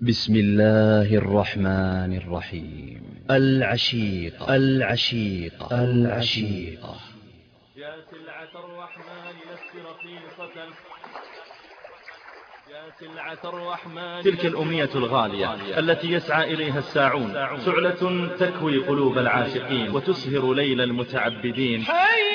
بسم الله الرحمن الرحيم. العشيقة العشيقة العشيقة. يا سلعة الرحمن لست رخيصة، يا سلعة الرحمن. تلك الأمنية الغالية التي يسعى إليها الساعون، سعلة تكوي قلوب العاشقين وتسهر ليل المتعبدين.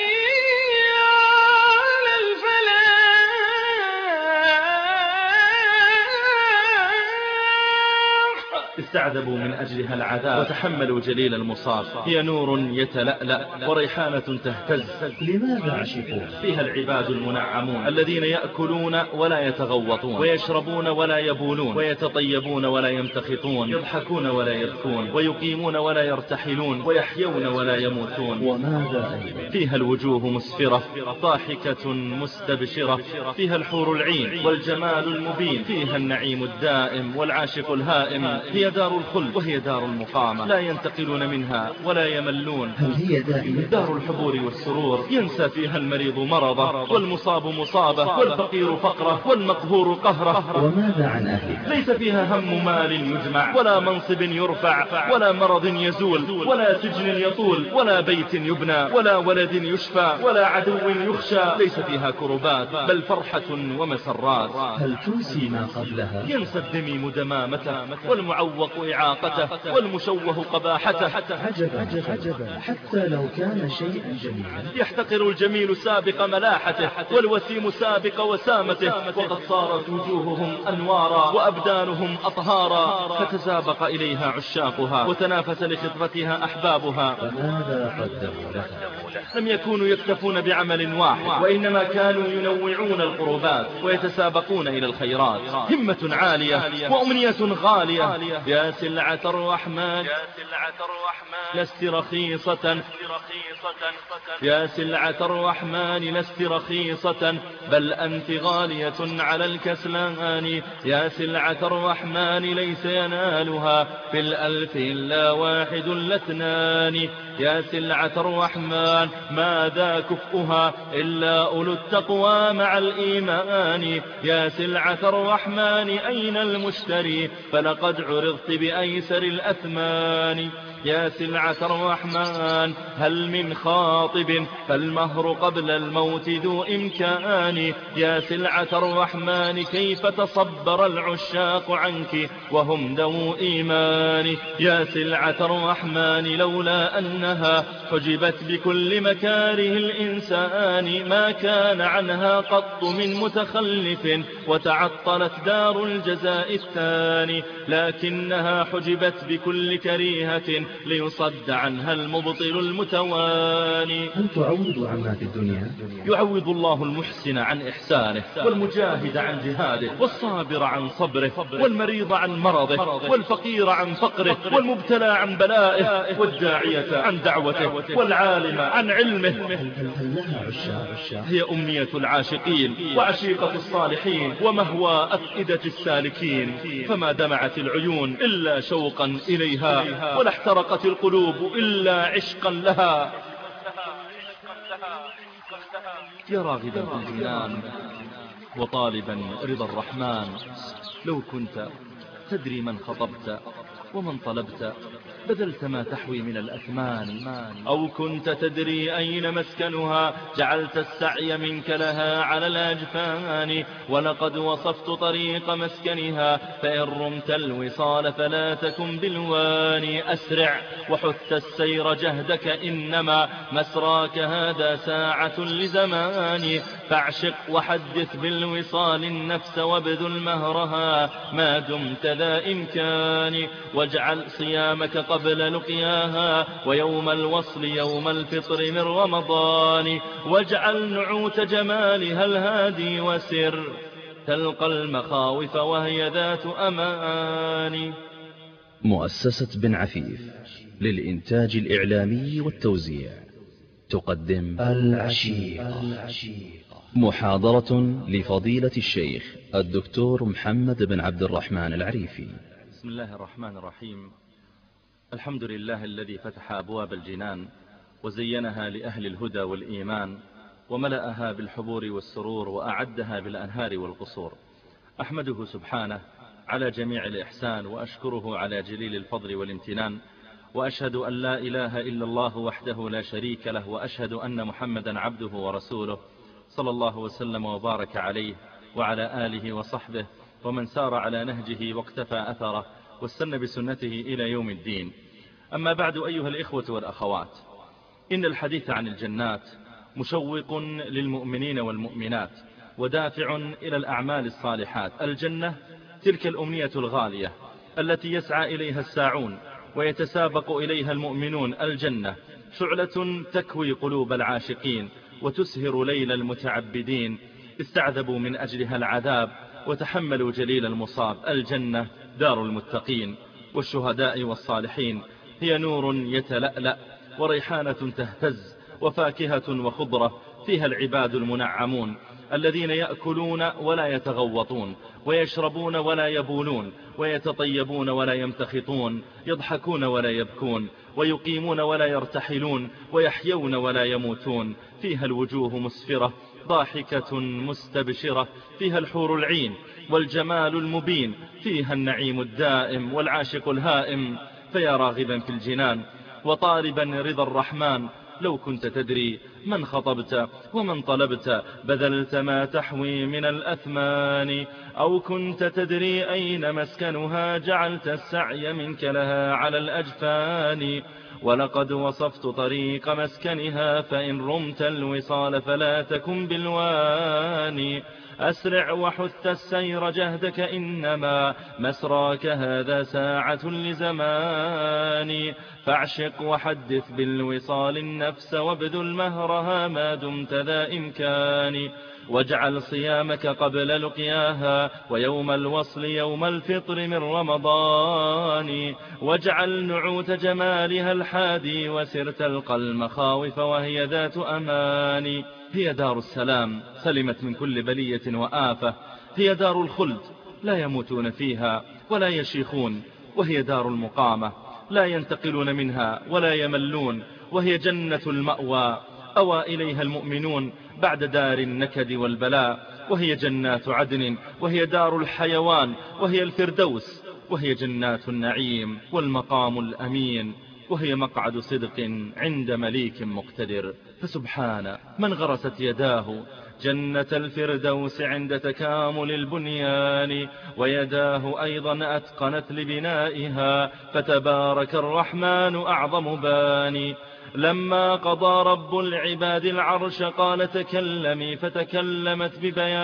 استعذبوا من أجلها العذاب وتحملوا جليل المصاب. هي نور يتلألأ وريحانة تهتز. لماذا عشقوها؟ فيها العباد المنعمون الذين يأكلون ولا يتغوطون، ويشربون ولا يبولون، ويتطيبون ولا يمتخطون، يضحكون ولا يبكون، ويقيمون ولا يرتحلون، ويحيون ولا يموتون. وماذا أيضا؟ فيها الوجوه مسفرة ضاحكة مستبشرة. فيها الحور العين والجمال المبين. فيها النعيم الدائم والعاشق الهائم. هي دار الخلد وهي دار المقامة، لا ينتقلون منها ولا يملون. هل هي دائمة؟ دار الحبور والسرور، ينسى فيها المريض مرضه، والمصاب مصابه، والفقير فقره، والمقهور قهره. وماذا عن أهلها؟ ليس فيها هم مال يجمع، ولا منصب يرفع، ولا مرض يزول، ولا سجن يطول، ولا بيت يبنى، ولا ولد يشفى، ولا عدو يخشى. ليس فيها كربات بل فرحة ومسرات. هل تنسي ما قبلها؟ ينسى الدميم دمامته، والمعوق إعاقته، والمشوه قباحته. عجبا حتى لو كان شيئا جميلا. يحتقر الجميل سابق ملاحته، والوسيم سابق وسامته. وقد صارت وجوههم أنوارا وأبدانهم أطهارا، فتسابق إليها عشاقها وتنافس لخطفتها أحبابها. فماذا قدموا لها؟ لم يكونوا يكتفون بعمل واحد، وإنما كانوا ينوعون القربات ويتسابقون إلى الخيرات. همة عالية وأمنية غالية. يا سلعة الرحمن لست رخيصة، يا سلعة الرحمن لست رخيصة، بل أنت غالية على الكسلان. يا سلعة الرحمن ليس ينالها في الألف إلا واحد لاثنان. يا سلعة الرحمن ماذا كفؤها إلا أولو التقوى مع الإيمان. يا سلعة الرحمن أين المشتري فلقد عرضت بأيسر الأثمان. يا سلعة الرحمن هل من خاطب فالمهر قبل الموت ذو إمكان. يا سلعة الرحمن كيف تصبر العشاق عنك وهم ذو إيمان. يا سلعة الرحمن لولا أنها حجبت بكل مكاره الإنسان ما كان عنها قط من متخلف وتعطلت دار الجزاء الثاني. لكنها حجبت بكل كريهة ليصد عنها المبطل المتواني. هل تعوض عما في الدنيا؟ يعوض الله المحسن عن إحسانه، والمجاهد عن جهاده، والصابر عن صبره، والمريض عن مرضه، والفقير عن فقره، والمبتلى عن بلائه، والداعية عن دعوته، والعالم عن علمه. هل لها عشاق؟ هي أمنية العاشقين وعشيقة الصالحين ومهوى أفئدة السالكين. فما دمعت العيون إلا شوقا إليها، ولا احترقت القلوب إلا عشقا لها. يا راغبا في الجنان وطالبا رضا الرحمن، لو كنت تدري من خطبت ومن طلبت بذلت ما تحوي من الأثمان. أو كنت تدري أين مسكنها جعلت السعي منك لها على الأجفان. ولقد وصفت طريق مسكنها فإن رمت الوصال فلا تكن بالواني. أسرع وحث السير جهدك إنما مسراك هذا ساعة لزمان. فاعشق وحدث بالوصال النفس وابذل مهرها ما دمت ذا إمكان. واجعل صيامك قبل لقياها ويوم الوصل يوم الفطر من رمضان. واجعل نعوت جمالها الهادي وسر تلقى المخاوف وهي ذات أمان. مؤسسة بن عفيف للإنتاج الإعلامي والتوزيع تقدم العشيقة. محاضرة لفضيلة الشيخ الدكتور محمد بن عبد الرحمن العريفي. بسم الله الرحمن الرحيم. الحمد لله الذي فتح أبواب الجنان وزينها لأهل الهدى والإيمان، وملأها بالحبور والسرور، وأعدها بالأنهار والقصور. أحمده سبحانه على جميع الإحسان، وأشكره على جليل الفضل والامتنان، وأشهد أن لا إله إلا الله وحده لا شريك له، وأشهد أن محمدا عبده ورسوله صلى الله وسلم وبارك عليه وعلى آله وصحبه ومن سار على نهجه واقتفى أثره واستنى بسنته إلى يوم الدين. أما بعد، أيها الإخوة والأخوات، إن الحديث عن الجنات مشوق للمؤمنين والمؤمنات ودافع إلى الأعمال الصالحات. الجنة تلك الأمنية الغالية التي يسعى إليها الساعون ويتسابق إليها المؤمنون. الجنة شعلة تكوي قلوب العاشقين وتسهر ليل المتعبدين، استعذبوا من أجلها العذاب وتحملوا جليل المصاب. الجنة دار المتقين والشهداء والصالحين، هي نور يتلألأ وريحانة تهتز وفاكهة وخضرة، فيها العباد المنعمون الذين يأكلون ولا يتغوطون، ويشربون ولا يبولون، ويتطيبون ولا يمتخطون، يضحكون ولا يبكون، ويقيمون ولا يرتحلون، ويحيون ولا يموتون. فيها الوجوه مسفرة ضاحكة مستبشرة، فيها الحور العين والجمال المبين، فيها النعيم الدائم والعاشق الهائم. فيا راغبا في الجنان وطالبا رضا الرحمن، لو كنت تدري من خطبت ومن طلبت، بذلت ما تحوي من الأثمان. أو كنت تدري أين مسكنها، جعلت السعي منك لها على الأجفان. ولقد وصفت طريق مسكنها، فإن رمت الوصال فلا تكن بالواني. أسرع وحث السير جهدك، إنما مسراك هذا ساعة لزمان. فاعشق وحدث بالوصال النفس، وابذل مهرها ما دمت ذا إمكان. واجعل صيامك قبل لقياها، ويوم الوصل يوم الفطر من رمضان. واجعل نعوت جمالها الحادي، وسر تلقى المخاوف وهي ذات أمان. هي دار السلام سلمت من كل بلية وآفة، هي دار الخلد لا يموتون فيها ولا يشيخون، وهي دار المقامة لا ينتقلون منها ولا يملون، وهي جنة المأوى أوى إليها المؤمنون بعد دار النكد والبلاء. وهي جنات عدن، وهي دار الحيوان، وهي الفردوس، وهي جنات النعيم والمقام الأمين، وهي مقعد صدق عند مليك مقتدر. فسبحان من غرست يداه جنة الفردوس عند تكامل البنيان، ويداه أيضا أتقنت لبنائها، فتبارك الرحمن أعظم باني. لما قضى رب العباد العرش قال تكلمي، فتكلمت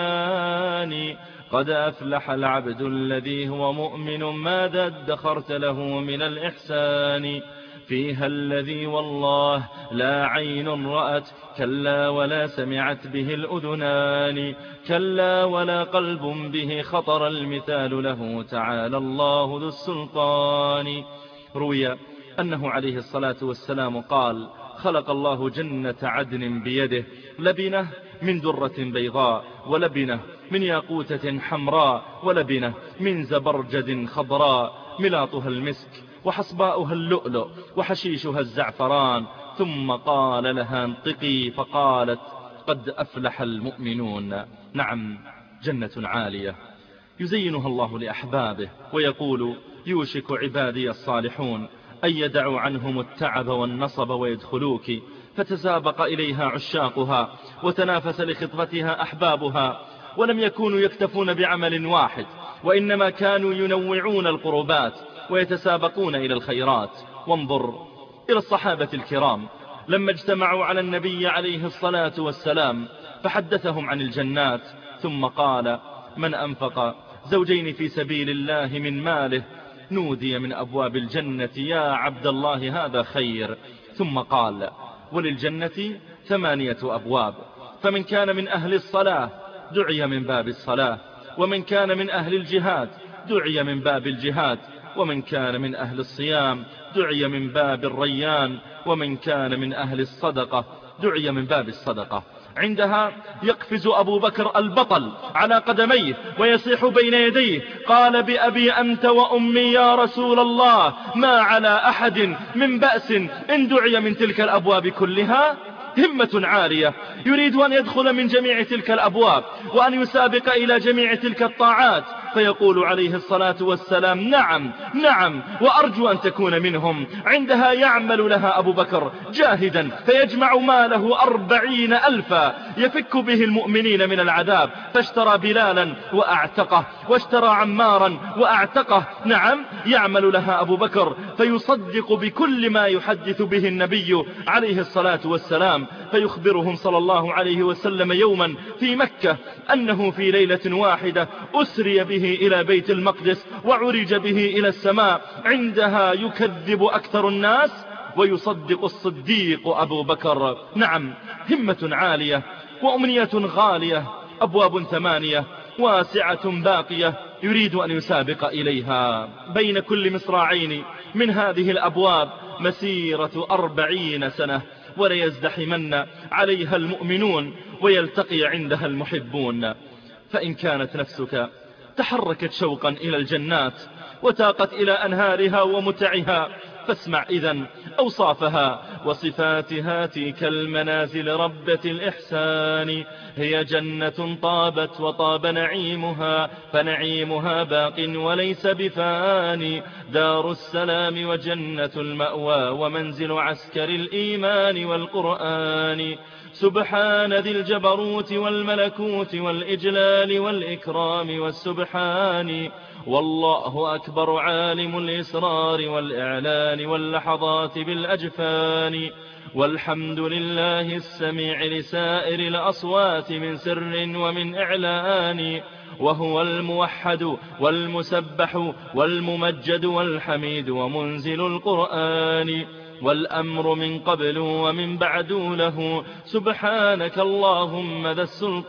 ببيان. قد أفلح العبد الذي هو مؤمن، ماذا ادخرت له من الإحسان. فيها الذي والله لا عين رأت، كلا ولا سمعت به الأذنان، كلا ولا قلب به خطر المثال له، تعالى الله ذو السلطان. روي أنه عليه الصلاة والسلام قال: خلق الله جنة عدن بيده، لبنة من درة بيضاء، ولبنة من ياقوتة حمراء، ولبنة من زبرجد خضراء، ملاطها المسك وحصباؤها اللؤلؤ وحشيشها الزعفران. ثم قال لها انطقي، فقالت: قد أفلح المؤمنون. نعم، جنة عالية يزينها الله لأحبابه، ويقول: يوشك عبادي الصالحون أن يدعوا عنهم التعب والنصب ويدخلوك. فتسابق إليها عشاقها وتنافس لخطفتها أحبابها، ولم يكونوا يكتفون بعمل واحد، وإنما كانوا ينوعون القربات ويتسابقون إلى الخيرات. وانظر إلى الصحابة الكرام لما اجتمعوا على النبي عليه الصلاة والسلام فحدثهم عن الجنات، ثم قال: من أنفق زوجين في سبيل الله من ماله نودي من أبواب الجنة يا عبد الله هذا خير. ثم قال: وللجنة 8 أبواب، فمن كان من أهل الصلاة دعي من باب الصلاة، ومن كان من أهل الجهاد دعي من باب الجهاد، ومن كان من أهل الصيام دعي من باب الريان، ومن كان من أهل الصدقة دعي من باب الصدقة. عندها يقفز أبو بكر البطل على قدميه ويصيح بين يديه: قال بأبي أنت وأمي يا رسول الله، ما على أحد من بأس إن دعي من تلك الأبواب كلها. همة عالية، يريد أن يدخل من جميع تلك الأبواب، وأن يسابق إلى جميع تلك الطاعات، فيقول عليه الصلاة والسلام نعم نعم وأرجو أن تكون منهم. عندها يعمل لها أبو بكر جاهدا فيجمع ماله 40,000 يفك به المؤمنين من العذاب، فاشترى بلالا وأعتقه، واشترى عمارا وأعتقه. نعم يعمل لها أبو بكر فيصدق بكل ما يحدث به النبي عليه الصلاة والسلام، فيخبرهم صلى الله عليه وسلم يوما في مكة أنه في ليلة واحدة أسري به إلى بيت المقدس وعرج به إلى السماء. عندها يكذب أكثر الناس ويصدق الصديق أبو بكر. نعم همة عالية وأمنية غالية، أبواب 8 واسعة باقية يريد أن يسابق إليها. بين كل مصراعين من هذه الأبواب مسيرة 40 سنة، وليزدحمن عليها المؤمنون ويلتقي عندها المحبون. فإن كانت نفسك تحركت شوقا إلى الجنات وتاقت إلى أنهارها ومتعها، فاسمع إذن أوصافها وصفاتها. تلك المنازل ربة الإحسان، هي جنة طابت وطاب نعيمها، فنعيمها باق وليس بفاني، دار السلام وجنة المأوى ومنزل عسكر الإيمان والقرآن. سبحان ذي الجبروت والملكوت والإجلال والإكرام والسبحان، والله أكبر عالم الإسرار والإعلان واللحظات بالأجفان. والحمد لله السميع لسائر الأصوات من سر ومن إعلان، وهو الموحد والمسبح والممجد والحميد ومنزل القرآن، والأمر من قبل ومن بعد له، سبحانك اللهم ذا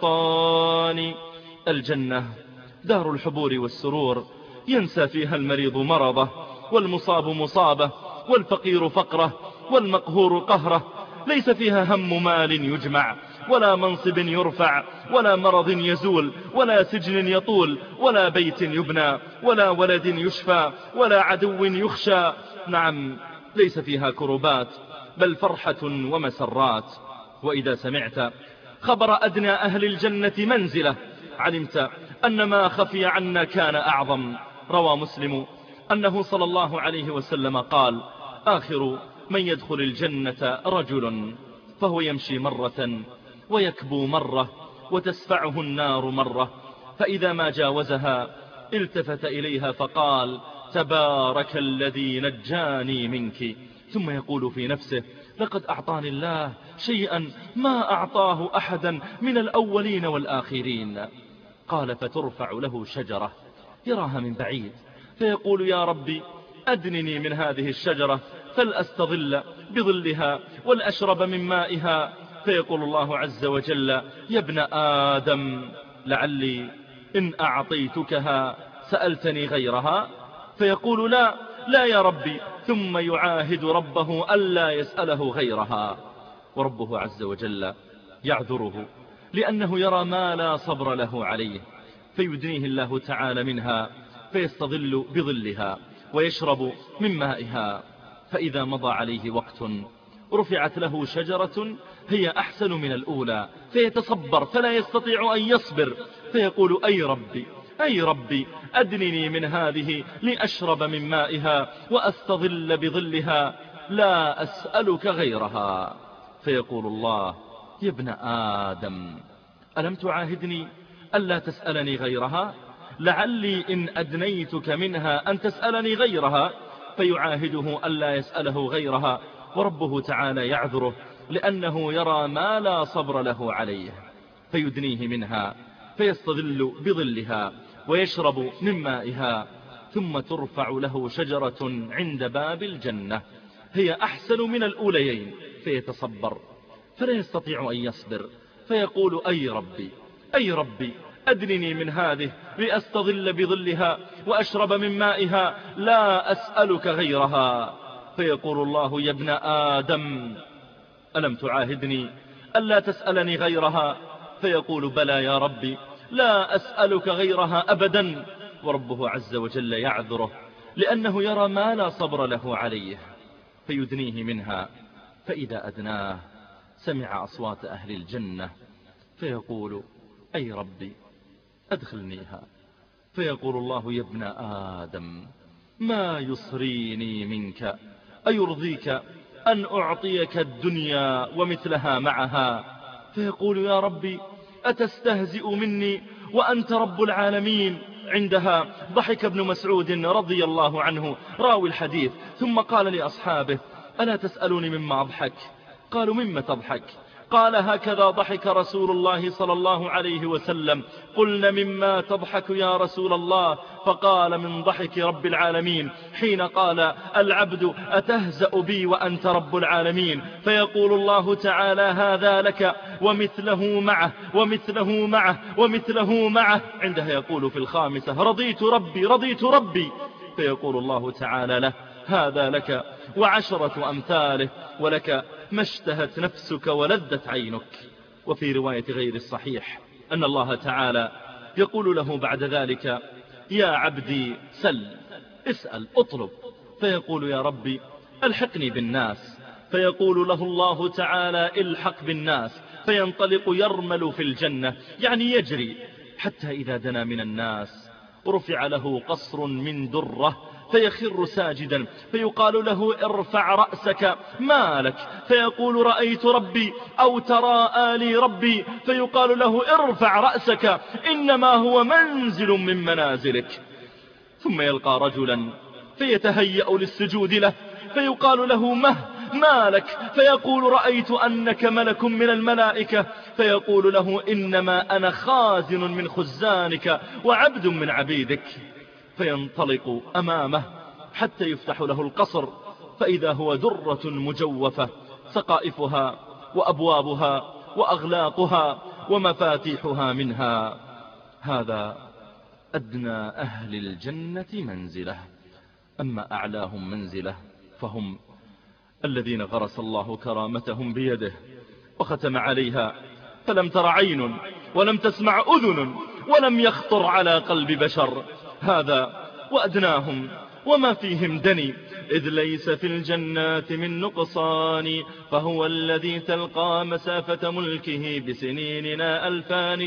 السلطان. الجنة دار الحبور والسرور، ينسى فيها المريض مرضه، والمصاب مصابه، والفقير فقره، والمقهور قهره. ليس فيها هم مال يجمع، ولا منصب يرفع، ولا مرض يزول، ولا سجن يطول، ولا بيت يبنى، ولا ولد يشفى، ولا عدو يخشى. نعم ليس فيها كربات، بل فرحة ومسرات. وإذا سمعت خبر أدنى أهل الجنة منزلة، علمت أن ما خفي عنا كان أعظم. روى مسلم أنه صلى الله عليه وسلم قال: آخر من يدخل الجنة رجل فهو يمشي مرة ويكبو مرة وتسفعه النار مرة، فإذا ما جاوزها التفت إليها فقال: تبارك الذي نجاني منك. ثم يقول في نفسه: لقد أعطاني الله شيئا ما أعطاه أحدا من الأولين والآخرين. قال: فترفع له شجرة يراها من بعيد، فيقول: يا ربي أدنني من هذه الشجرة فلأستظل بظلها ولأشرب من مائها. فيقول الله عز وجل: يا ابن آدم لعلي إن أعطيتكها سألتني غيرها. فيقول: لا لا يا ربي، ثم يعاهد ربه ألا يسأله غيرها. وربه عز وجل يعذره لأنه يرى ما لا صبر له عليه، فيدنيه الله تعالى منها فيستظل بظلها ويشرب من مائها. فإذا مضى عليه وقت رفعت له شجرة هي أحسن من الأولى، فيتصبر فلا يستطيع أن يصبر، فيقول: أي ربي أي ربي أدنني من هذه لأشرب من مائها وأستظل بظلها، لا أسألك غيرها. فيقول الله: يا ابن آدم ألم تعاهدني ألا تسألني غيرها؟ لعلي إن أدنيتك منها أن تسألني غيرها. فيعاهده ألا يسأله غيرها، وربه تعالى يعذره لأنه يرى ما لا صبر له عليه، فيدنيه منها فيستظل بظلها ويشرب من مائها. ثم ترفع له شجرة عند باب الجنة هي أحسن من الأوليين، فيتصبر فلا يستطيع أن يصبر، فيقول: أي ربي أي ربي أدنني من هذه لأستظل بظلها وأشرب من مائها، لا أسألك غيرها. فيقول الله: يا ابن آدم ألم تعاهدني ألا تسألني غيرها؟ فيقول: بلى يا ربي، لا أسألك غيرها أبدا. وربه عز وجل يعذره لأنه يرى ما لا صبر له عليه، فيدنيه منها. فإذا أدناه سمع أصوات أهل الجنة فيقول: أي ربي أدخلنيها. فيقول الله: يا ابن آدم، ما يصريني منك؟ أيرضيك أن أعطيك الدنيا ومثلها معها؟ فيقول: يا ربي، أتستهزئ مني وأنت رب العالمين؟ عندها ضحك ابن مسعود رضي الله عنه راوي الحديث، ثم قال لأصحابه: ألا تسألوني مما أضحك؟ قالوا: مما تضحك؟ قال: هكذا ضحك رسول الله صلى الله عليه وسلم. قلنا: مما تضحك يا رسول الله؟ فقال: من ضحك رب العالمين حين قال العبد: أتهزأ بي وأنت رب العالمين؟ فيقول الله تعالى: هذا لك ومثله معه ومثله معه ومثله معه. عندها يقول في الخامسة: رضيت ربي رضيت ربي. فيقول الله تعالى له: هذا لك وعشرة أمثاله، ولك ما اشتهت نفسك ولذت عينك. وفي رواية غير الصحيح أن الله تعالى يقول له بعد ذلك: يا عبدي سل، اسأل، اطلب. فيقول: يا ربي ألحقني بالناس. فيقول له الله تعالى: الحق بالناس. فينطلق يرمل في الجنة، يعني يجري، حتى إذا دنا من الناس رفع له قصر من درة فيخر ساجدا، فيقال له: ارفع رأسك، ما لك؟ فيقول: رأيت ربي أو تراءى لي ربي. فيقال له: ارفع رأسك، إنما هو منزل من منازلك. ثم يلقى رجلا فيتهيأ للسجود له، فيقال له: ما لك؟ فيقول: رأيت أنك ملك من الملائكة. فيقول له: إنما أنا خازن من خزانك وعبد من عبيدك. فينطلق أمامه حتى يفتح له القصر، فإذا هو درة مجوفة، سقائفها وأبوابها وأغلاقها ومفاتيحها منها. هذا أدنى أهل الجنة منزلة. أما أعلاهم منزلة فهم الذين غرس الله كرامتهم بيده وختم عليها، فلم تر عين ولم تسمع أذن ولم يخطر على قلب بشر. هذا وأدناهم وما فيهم دني، إذ ليس في الجنات من نقصان، فهو الذي تلقى مسافة ملكه بسنيننا 2000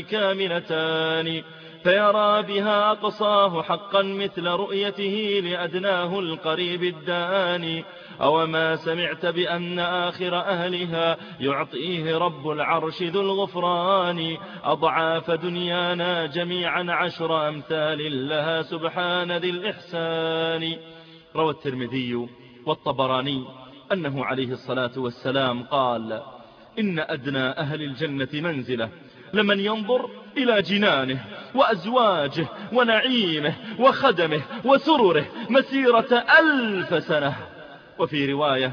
كاملتان، فيرى بها أقصاه حقا مثل رؤيته لأدناه القريب الداني. أو ما سمعت بأن آخر أهلها يعطيه رب العرش ذو الغفران أضعاف دنيانا جميعا 10 أمثال لها سبحان ذي الإحسان. روى الترمذي والطبراني أنه عليه الصلاة والسلام قال: إن أدنى أهل الجنة منزلة لمن ينظر إلى جنانه وأزواجه ونعيمه وخدمه وسرره مسيرة 1000 سنة، وفي رواية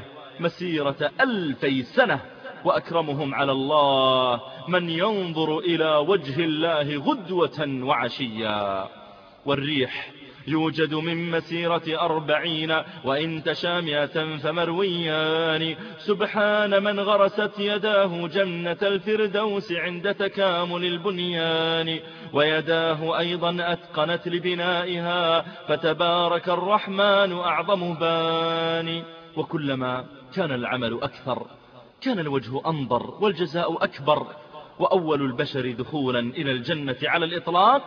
مسيرة 2000 سنة. وأكرمهم على الله من ينظر إلى وجه الله غدوة وعشيا. والريح يوجد من مسيرة 40 وإن تشى 100 فمرويان. سبحان من غرست يداه جنة الفردوس عند تكامل البنيان، ويداه أيضا أتقنت لبنائها، فتبارك الرحمن أعظم بان. وكلما كان العمل أكثر كان الوجه أنظر والجزاء أكبر. وأول البشر دخولا إلى الجنة على الإطلاق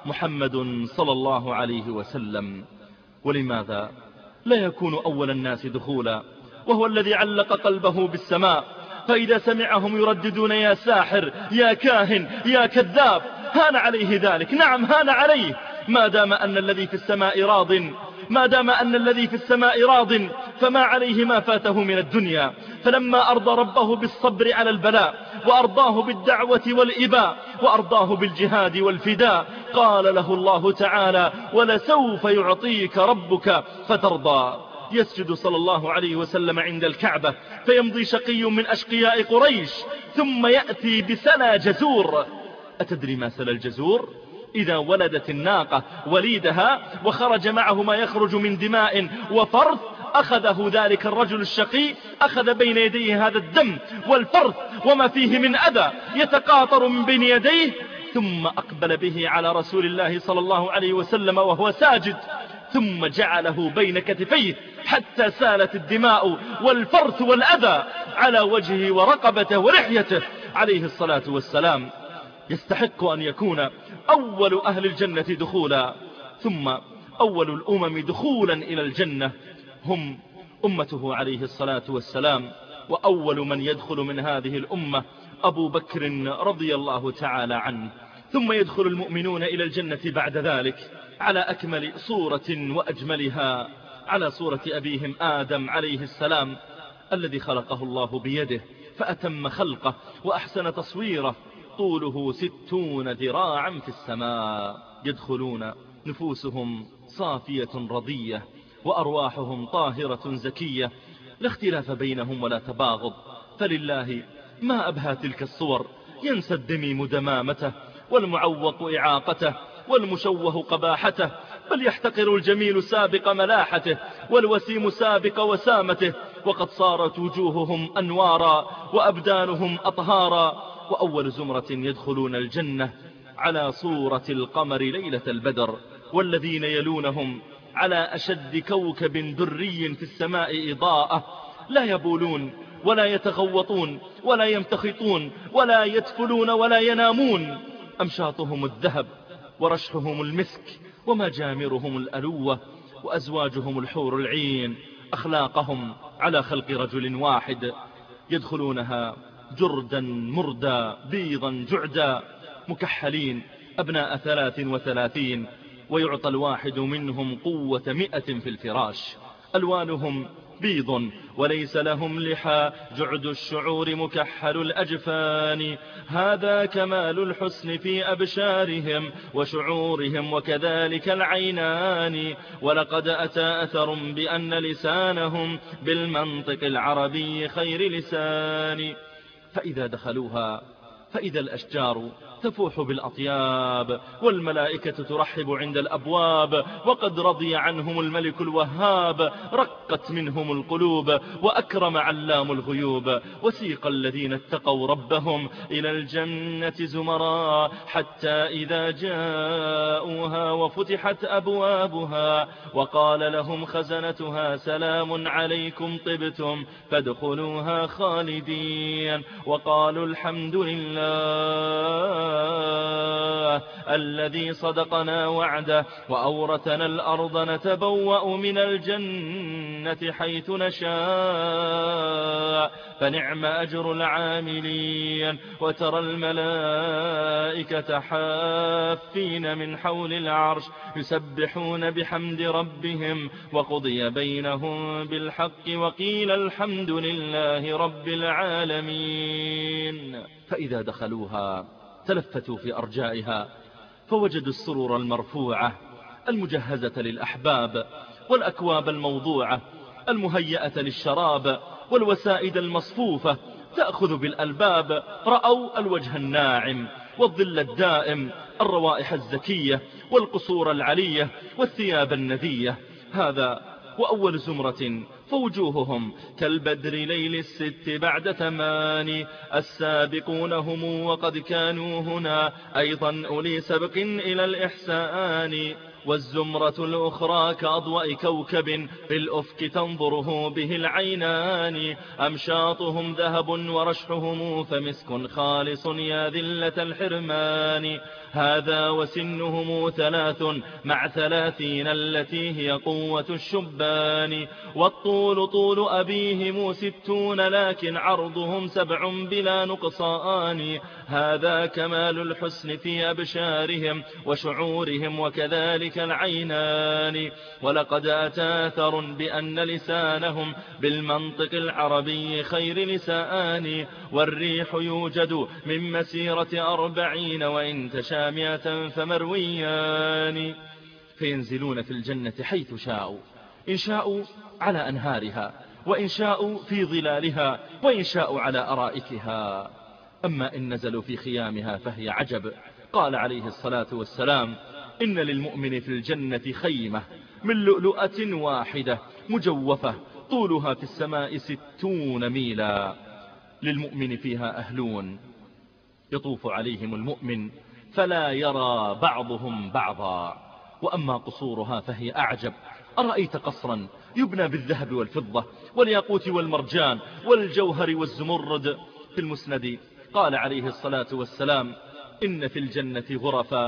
محمد صلى الله عليه وسلم. ولماذا لا يكون أول الناس دخولا وهو الذي علق قلبه بالسماء، فإذا سمعهم يرددون: يا ساحر، يا كاهن، يا كذاب، هان عليه ذلك. نعم، هان عليه، ما دام أن الذي في السماء راض، ما دام أن الذي في السماء راض فما عليه ما فاته من الدنيا. فلما أرضى ربه بالصبر على البلاء، وأرضاه بالدعوة والإباء، وأرضاه بالجهاد والفداء، قال له الله تعالى: ولسوف يعطيك ربك فترضى. يسجد صلى الله عليه وسلم عند الكعبة، فيمضي شقي من أشقياء قريش ثم يأتي بسلى جزور. أتدري ما سلى الجزور؟ إذا ولدت الناقة وليدها وخرج معه ما يخرج من دماء وفرث، أخذه ذلك الرجل الشقي، أخذ بين يديه هذا الدم والفرث وما فيه من أذى يتقاطر من بين يديه، ثم أقبل به على رسول الله صلى الله عليه وسلم وهو ساجد، ثم جعله بين كتفيه حتى سالت الدماء والفرث والأذى على وجهه ورقبته ولحيته عليه الصلاة والسلام. يستحق أن يكون أول أهل الجنة دخولا ثم أول الأمم دخولا إلى الجنة هم أمته عليه الصلاة والسلام. وأول من يدخل من هذه الأمة أبو بكر رضي الله تعالى عنه. ثم يدخل المؤمنون إلى الجنة بعد ذلك على أكمل صورة وأجملها، على صورة أبيهم آدم عليه السلام الذي خلقه الله بيده فأتم خلقه وأحسن تصويره، طوله 60 ذراعا في السماء. يدخلون نفوسهم صافية رضية وأرواحهم طاهرة زكية، لا اختلاف بينهم ولا تباغض. فلله ما أبهى تلك الصور، ينسى الدميم دمامته والمعوق إعاقته والمشوه قباحته، بل يحتقر الجميل سابق ملاحته والوسيم سابق وسامته. وقد صارت وجوههم أنوارا وأبدانهم أطهارا. وأول زمرة يدخلون الجنة على صورة القمر ليلة البدر، والذين يلونهم على أشد كوكب دري في السماء إضاءة، لا يبولون ولا يتغوطون ولا يمتخطون ولا يدفلون ولا ينامون. أمشاطهم الذهب ورشحهم المسك ومجامرهم الألوة وأزواجهم الحور العين. أخلاقهم على خلق رجل واحد، يدخلونها جردا مردا بيضا جعدا مكحلين أبناء 33، ويعطى الواحد منهم قوة 100 في الفراش. ألوانهم بيض وليس لهم لحى، جعد الشعور مكحل الأجفان. هذا كمال الحسن في أبشارهم وشعورهم وكذلك العينان. ولقد أتى أثر بأن لسانهم بالمنطق العربي خير لسان. فإذا دخلوها فإذا الأشجار تفوح بالأطياب والملائكة ترحب عند الأبواب، وقد رضي عنهم الملك الوهاب، رقت منهم القلوب وأكرم علام الغيوب. وسيق الذين اتقوا ربهم إلى الجنة زمرا حتى إذا جاءوها وفتحت أبوابها وقال لهم خزنتها سلام عليكم طبتم فادخلوها خالدين. وقالوا الحمد لله الذي صدقنا وعده وأورثنا الأرض نتبوأ من الجنة حيث نشاء فنعم أجر العاملين. وترى الملائكة حافين من حول العرش يسبحون بحمد ربهم وقضي بينهم بالحق وقيل الحمد لله رب العالمين. فإذا دخلوها تلفتوا في أرجائها فوجدوا السرور المرفوعة المجهزة للأحباب والأكواب الموضوعة المهيئة للشراب والوسائد المصفوفة تأخذ بالألباب. رأوا الوجه الناعم والظل الدائم، الروائح الزكية والقصور العلية والثياب النذية. هذا وأول زمرة فوجوههم كالبدر ليل 6 بعد 8. السابقون هم وقد كانوا هنا أيضا أولي سبق إلى الإحسان. والزمرة الأخرى كأضواء كوكب في الأفق تنظره به العينان. أمشاطهم ذهب ورشحهم فمسك خالص يا ذلة الحرمان. هذا وسنهم 3 مع 30 التي هي قوة الشبان. والطول طول أبيهم 60 لكن عرضهم 7 بلا نقصان. هذا كمال الحسن في أبشارهم وشعورهم وكذلك العينان. ولقد أتى أثر بأن لسانهم بالمنطق العربي خير لسان. والريح يوجد من مسيرة 40 وإن تشاء 100 فمرويان. فينزلون في الجنة حيث شاءوا، إن شاءوا على أنهارها وإن شاءوا في ظلالها وإن شاءوا على أرائكها. أما إن نزلوا في خيامها فهي عجب. قال عليه الصلاة والسلام إن للمؤمن في الجنة خيمة من لؤلؤة واحدة مجوفة طولها في السماء 60 ميلا. للمؤمن فيها أهلون يطوف عليهم المؤمن فلا يرى بعضهم بعضا. وأما قصورها فهي أعجب. أرأيت قصرا يبنى بالذهب والفضة والياقوت والمرجان والجوهر والزمرد. في المسند قال عليه الصلاة والسلام إن في الجنة غرفا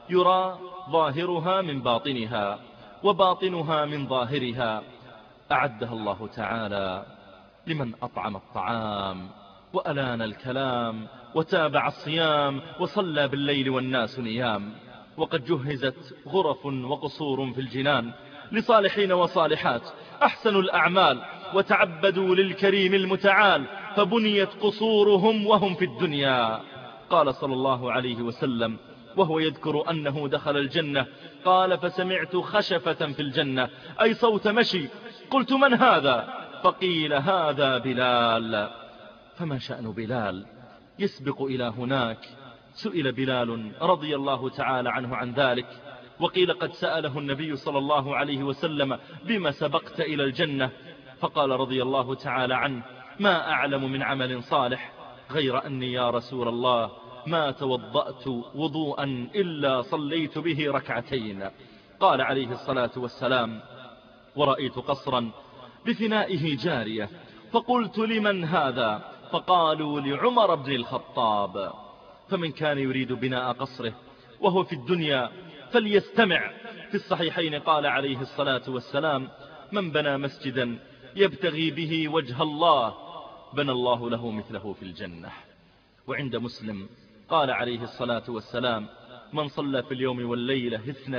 يرى ظاهرها من باطنها وباطنها من ظاهرها، أعدها الله تعالى لمن أطعم الطعام وألان الكلام وتابع الصيام وصلى بالليل والناس نيام. وقد جهزت غرف وقصور في الجنان لصالحين وصالحات أحسنوا الأعمال وتعبدوا للكريم المتعال، فبنيت قصورهم وهم في الدنيا. قال صلى الله عليه وسلم وهو يذكر أنه دخل الجنة، قال فسمعت خشفة في الجنة، أي صوت مشي، قلت من هذا؟ فقيل هذا بلال. فما شأن بلال يسبق إلى هناك؟ سئل بلال رضي الله تعالى عنه عن ذلك، وقيل قد سأله النبي صلى الله عليه وسلم بما سبقت إلى الجنة؟ فقال رضي الله تعالى عنه ما أعلم من عمل صالح غير أني يا رسول الله ما توضأت وضوءا إلا صليت به ركعتين. قال عليه الصلاة والسلام ورأيت قصرا بفنائه جارية، فقلت لمن هذا؟ فقالوا لعمر بن الخطاب. فمن كان يريد بناء قصره وهو في الدنيا فليستمع. في الصحيحين قال عليه الصلاة والسلام من بنى مسجدا يبتغي به وجه الله بنى الله له مثله في الجنة. وعند مسلم قال عليه الصلاة والسلام من صلى في اليوم والليلة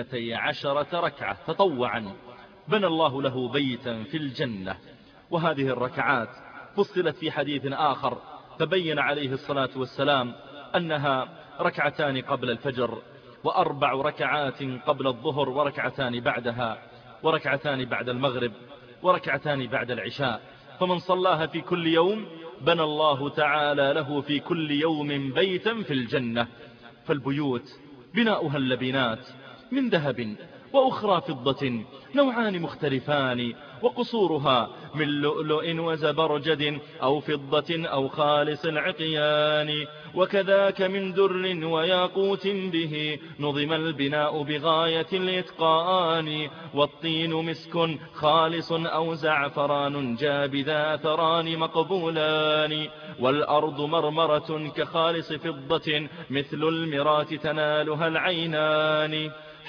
12 ركعة تطوعا بنى الله له بيتا في الجنة. وهذه الركعات فصلت في حديث آخر، فبين عليه الصلاة والسلام أنها ركعتان قبل الفجر، و4 ركعات قبل الظهر، وركعتان بعدها، وركعتان بعد المغرب، وركعتان بعد العشاء. فمن صلاها في كل يوم بنى الله تعالى له في كل يوم بيتا في الجنة. فالبيوت بناؤها اللبنات من ذهب وأخرى فضة نوعان مختلفان، وقصورها من لؤلؤ وزبرجد أو فضة أو خالص العقيان، وكذاك من در وياقوت به نظم البناء بغاية الإتقان، والطين مسك خالص أو زعفران جاب ذا أثران مقبولان، والأرض مرمرة كخالص فضة مثل المرات تنالها العينان،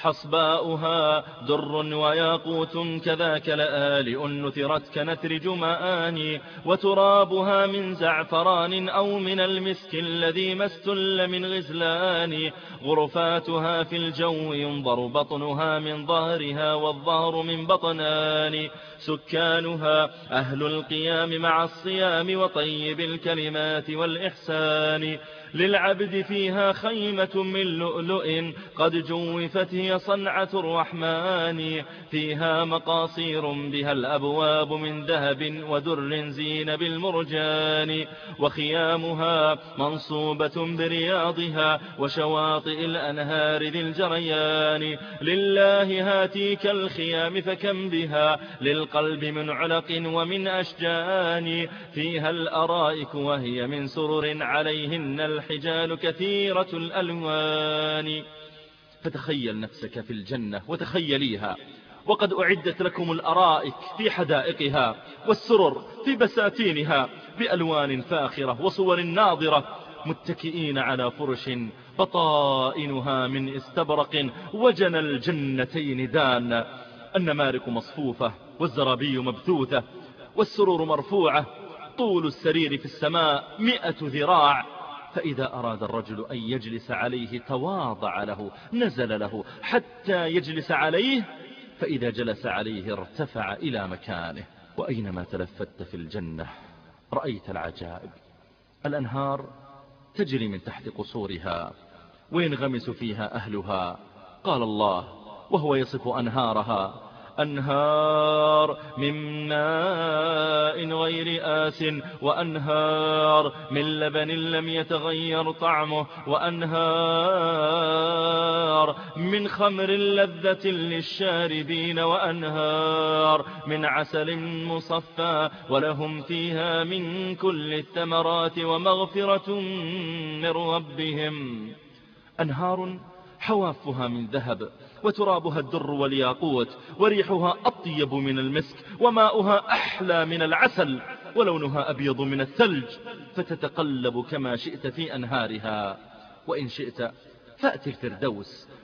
حصباؤها در وياقوت كذاك لآلئ نثرت كنثر جمآن، وترابها من زعفران أو من المسك الذي ما استل من غزلان، غرفاتها في الجو ينظر بطنها من ظهرها والظهر من بطنان، سكانها أهل القيام مع الصيام وطيب الكلمات والإحسان، للعبد فيها خيمة من لؤلؤ قد جوفت هي صنعة الرحمن، فيها مقاصير بها الأبواب من ذهب ودر زين بالمرجان، وخيامها منصوبة برياضها وشواطئ الأنهار ذي الجريان، لله هاتيك الخيام فكم بها للقلب من علق ومن أشجان، فيها الأرائك وهي من سرر عليهن الحجال كثيرة الألوان. فتخيل نفسك في الجنة وتخيليها، وقد أعدت لكم الأرائك في حدائقها والسرر في بساتينها بألوان فاخرة وصور ناظرة، متكئين على فرش بطائنها من استبرق وجن الجنتين دان، النمارق مصفوفة والزرابي مبثوثة والسرور مرفوعة، طول السرير في السماء 100 ذراع، فإذا أراد الرجل أن يجلس عليه تواضع له نزل له حتى يجلس عليه، فإذا جلس عليه ارتفع إلى مكانه. وأينما تلفت في الجنة رأيت العجائب، الأنهار تجري من تحت قصورها وينغمس فيها أهلها. قال الله وهو يصف أنهارها أنهار من ماء غير آس، وأنهار من لبن لم يتغير طعمه، وأنهار من خمر لذة للشاربين، وأنهار من عسل مصفى، ولهم فيها من كل الثمرات ومغفرة من ربهم. أنهار حوافها من ذهب وترابها الدر والياقوت، وريحها أطيب من المسك، وماؤها أحلى من العسل، ولونها أبيض من الثلج، فتتقلب كما شئت في أنهارها. وإن شئت فأتي الفردوس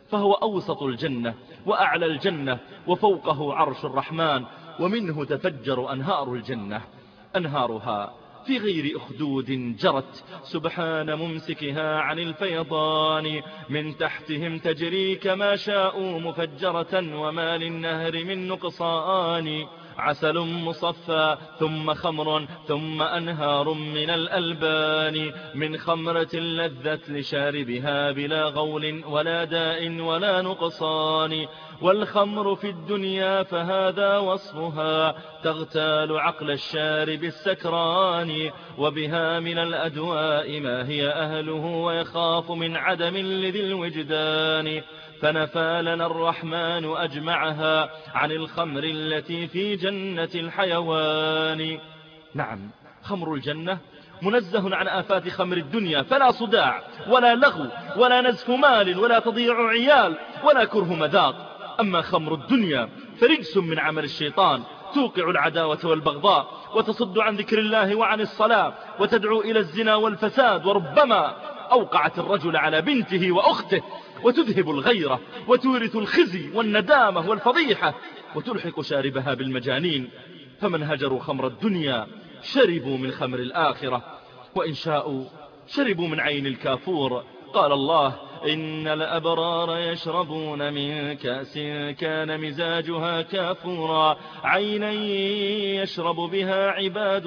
فهو أوسط الجنة وأعلى الجنة وفوقه عرش الرحمن، ومنه تفجر أنهار الجنة، أنهارها في غير أخدود جرت سبحان ممسكها عن الفيضان، من تحتهم تجري كما شاءوا مفجرة وما للنهر من نقصان، عسل مصفى ثم خمر ثم أنهار من الألبان، من خمرة لذت لشاربها بلا غول ولا داء ولا نقصان، والخمر في الدنيا فهذا وصفها تغتال عقل الشارب السكران، وبها من الأدواء ما هي أهله ويخاف من عدم لذي الوجدان، فنفى لنا الرحمن أجمعها عن الخمر التي في جنة الحيوان. نعم، خمر الجنة منزه عن آفات خمر الدنيا، فلا صداع ولا لغو ولا نزف مال ولا تضيع عيال ولا كره مذاق. أما خمر الدنيا فرجس من عمل الشيطان، توقع العداوة والبغضاء وتصد عن ذكر الله وعن الصلاة وتدعو إلى الزنا والفساد، وربما أوقعت الرجل على بنته وأخته، وتذهب الغيرة وتورث الخزي والندامة والفضيحة، وتلحق شاربها بالمجانين. فمن هجروا خمر الدنيا شربوا من خمر الآخرة، وإن شاءوا شربوا من عين الكافور. قال الله: إن الأبرار يشربون من كأس كان مزاجها كافورا، عينا يشرب بها عباد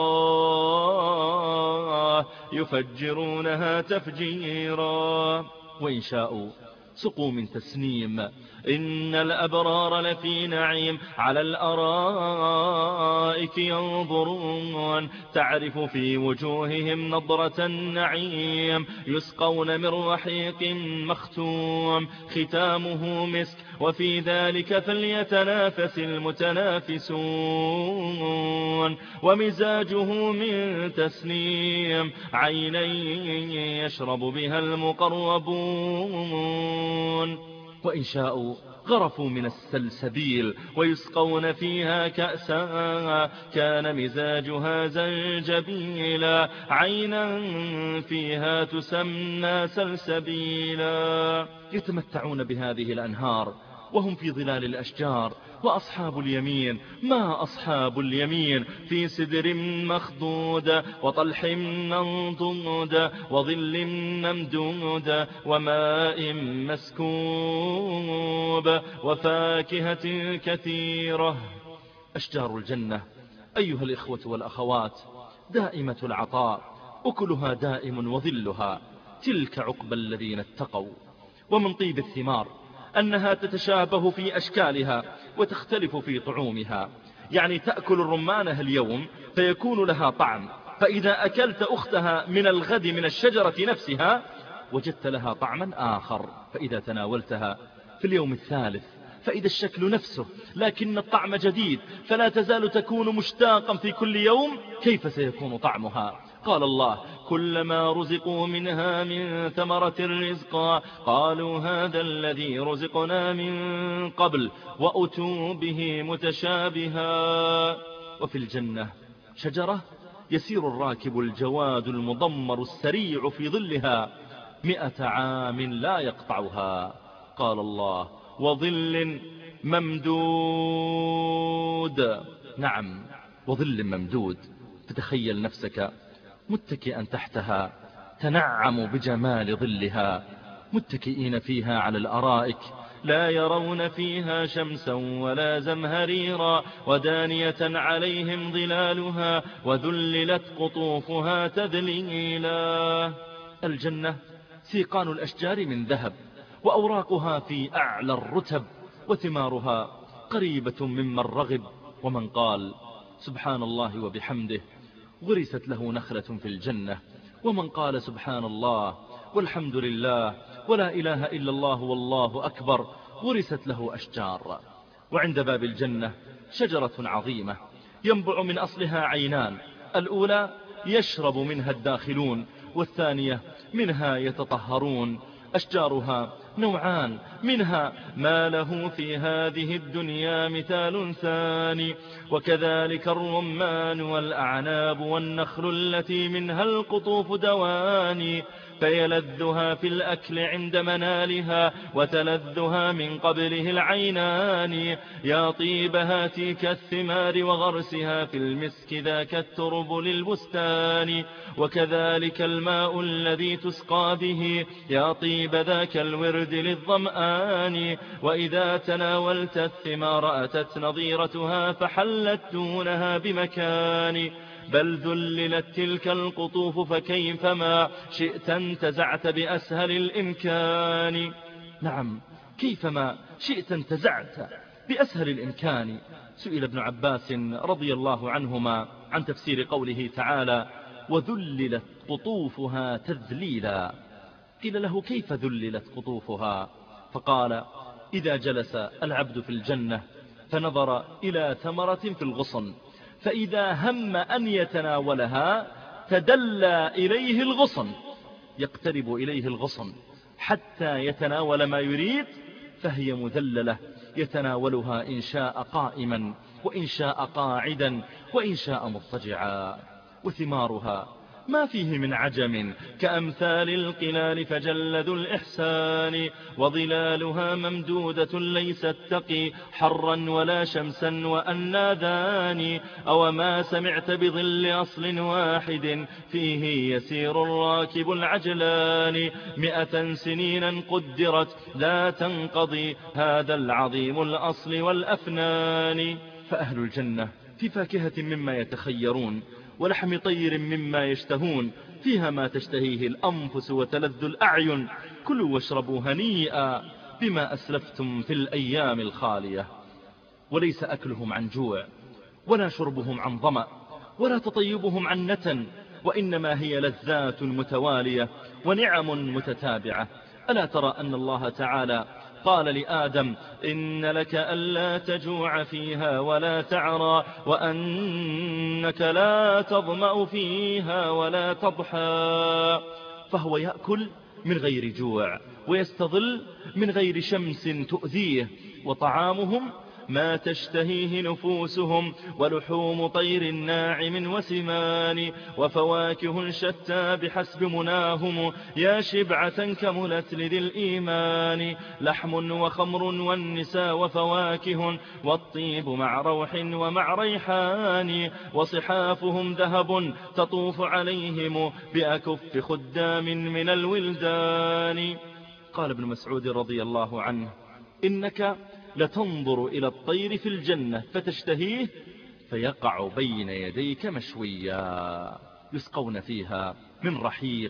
الله يفجرونها تفجيرا. وإن شاءوا سقوا من تسنيم. إن الأبرار لفي نعيم على الأرائك ينظرون، تعرف في وجوههم نضرة النعيم، يسقون من رحيق مختوم ختامه مسك، وفي ذلك فليتنافس المتنافسون، ومزاجه من تسنيم، عينا يشرب بها المقربون. وإن شاءوا غرفوا من السلسبيل ويسقون فيها كأسا كان مزاجها زنجبيلا، عينا فيها تسمى سلسبيلا. يتمتعون بهذه الأنهار وهم في ظلال الأشجار. وأصحاب اليمين ما أصحاب اليمين، في سدر مخضود وطلح منضود وظل ممدود وماء مسكوب وفاكهة كثيرة. أشجار الجنة أيها الإخوة والأخوات دائمة العطاء، أكلها دائم وظلها، تلك عقبى الذين اتقوا. ومن طيب الثمار أنها تتشابه في أشكالها وتختلف في طعومها، يعني تأكل الرمانة اليوم فيكون لها طعم، فإذا أكلت أختها من الغد من الشجرة نفسها وجدت لها طعما آخر، فإذا تناولتها في اليوم الثالث فإذا الشكل نفسه لكن الطعم جديد، فلا تزال تكون مشتاقا في كل يوم كيف سيكون طعمها. قال الله: كلما رزقوا منها من ثمرة رزقا قالوا هذا الذي رزقنا من قبل وأتوا به متشابها. وفي الجنة شجرة يسير الراكب الجواد المضمر السريع في ظلها 100 عام لا يقطعها. قال الله: وظل ممدود. نعم، وظل ممدود. تتخيل نفسك متكئا تحتها تنعم بجمال ظلها، متكئين فيها على الأرائك لا يرون فيها شمسا ولا زمهريرا، ودانية عليهم ظلالها وذللت قطوفها تذليلا. الجنة سيقان الأشجار من ذهب، وأوراقها في أعلى الرتب، وثمارها قريبة ممن رغب. ومن قال سبحان الله وبحمده غرست له نخلة في الجنة، ومن قال سبحان الله والحمد لله ولا إله إلا الله والله أكبر غرست له أشجار. وعند باب الجنة شجرة عظيمة ينبع من أصلها عينان، الأولى يشرب منها الداخلون، والثانية منها يتطهرون. أشجارها نوعان، منها ما له في هذه الدنيا مثال ثاني، وكذلك الرمان والأعناب والنخل التي منها القطوف دواني، فيلذها في الأكل عند منالها وتلذها من قبله العينان. يا طيب هاتيك الثمار وغرسها في المسك ذاك الترب للبستان. وكذلك الماء الذي تسقى به يا طيب ذاك الورد للظمآن. وإذا تناولت الثمار أتت نظيرتها فحلت دونها بمكان. بل ذللت تلك القطوف فكيفما شئت انتزعت بأسهل الإمكان. نعم، كيفما شئت انتزعت بأسهل الإمكان. سئل ابن عباس رضي الله عنهما عن تفسير قوله تعالى وذللت قطوفها تذليلا. قيل له كيف ذللت قطوفها؟ فقال إذا جلس العبد في الجنة فنظر إلى ثمرة في الغصن، فإذا هم أن يتناولها تدلى إليه الغصن، يقترب إليه الغصن حتى يتناول ما يريد، فهي مذللة يتناولها إن شاء قائما وإن شاء قاعدا وإن شاء مضطجعا. وثمارها ما فيه من عجم كأمثال القلال فجل ذو الإحسان. وظلالها ممدودة ليست تقي حرا ولا شمسا وأناذان. أو ما سمعت بظل أصل واحد فيه يسير الراكب العجلان. 100 سنين قدرت لا تنقضي هذا العظيم الأصل والأفنان. فأهل الجنة في فاكهة مما يتخيرون ولحم طير مما يشتهون، فيها ما تشتهيه الأنفس وتلذ الأعين. كلوا واشربوا هنيئا بما أسلفتم في الأيام الخالية. وليس أكلهم عن جوع ولا شربهم عن ظمأ ولا تطيبهم عن نتن، وإنما هي لذات متوالية ونعم متتابعة. ألا ترى أن الله تعالى قال لآدم إن لك ألا تجوع فيها ولا تعرى وأنك لا تظمأ فيها ولا تضحى. فهو يأكل من غير جوع ويستظل من غير شمس تؤذيه. وطعامهم ما تشتهيه نفوسهم ولحوم طير ناعم وسمان. وفواكه شتى بحسب مناهم يا شبعة كملت لذي الإيمان. لحم وخمر والنساء وفواكه والطيب مع روح ومع ريحان. وصحافهم ذهب تطوف عليهم بأكف خدام من الولدان. قال ابن مسعود رضي الله عنه إنك لتنظر إلى الطير في الجنة فتشتهيه فيقع بين يديك مشويا. يسقون فيها من رحيق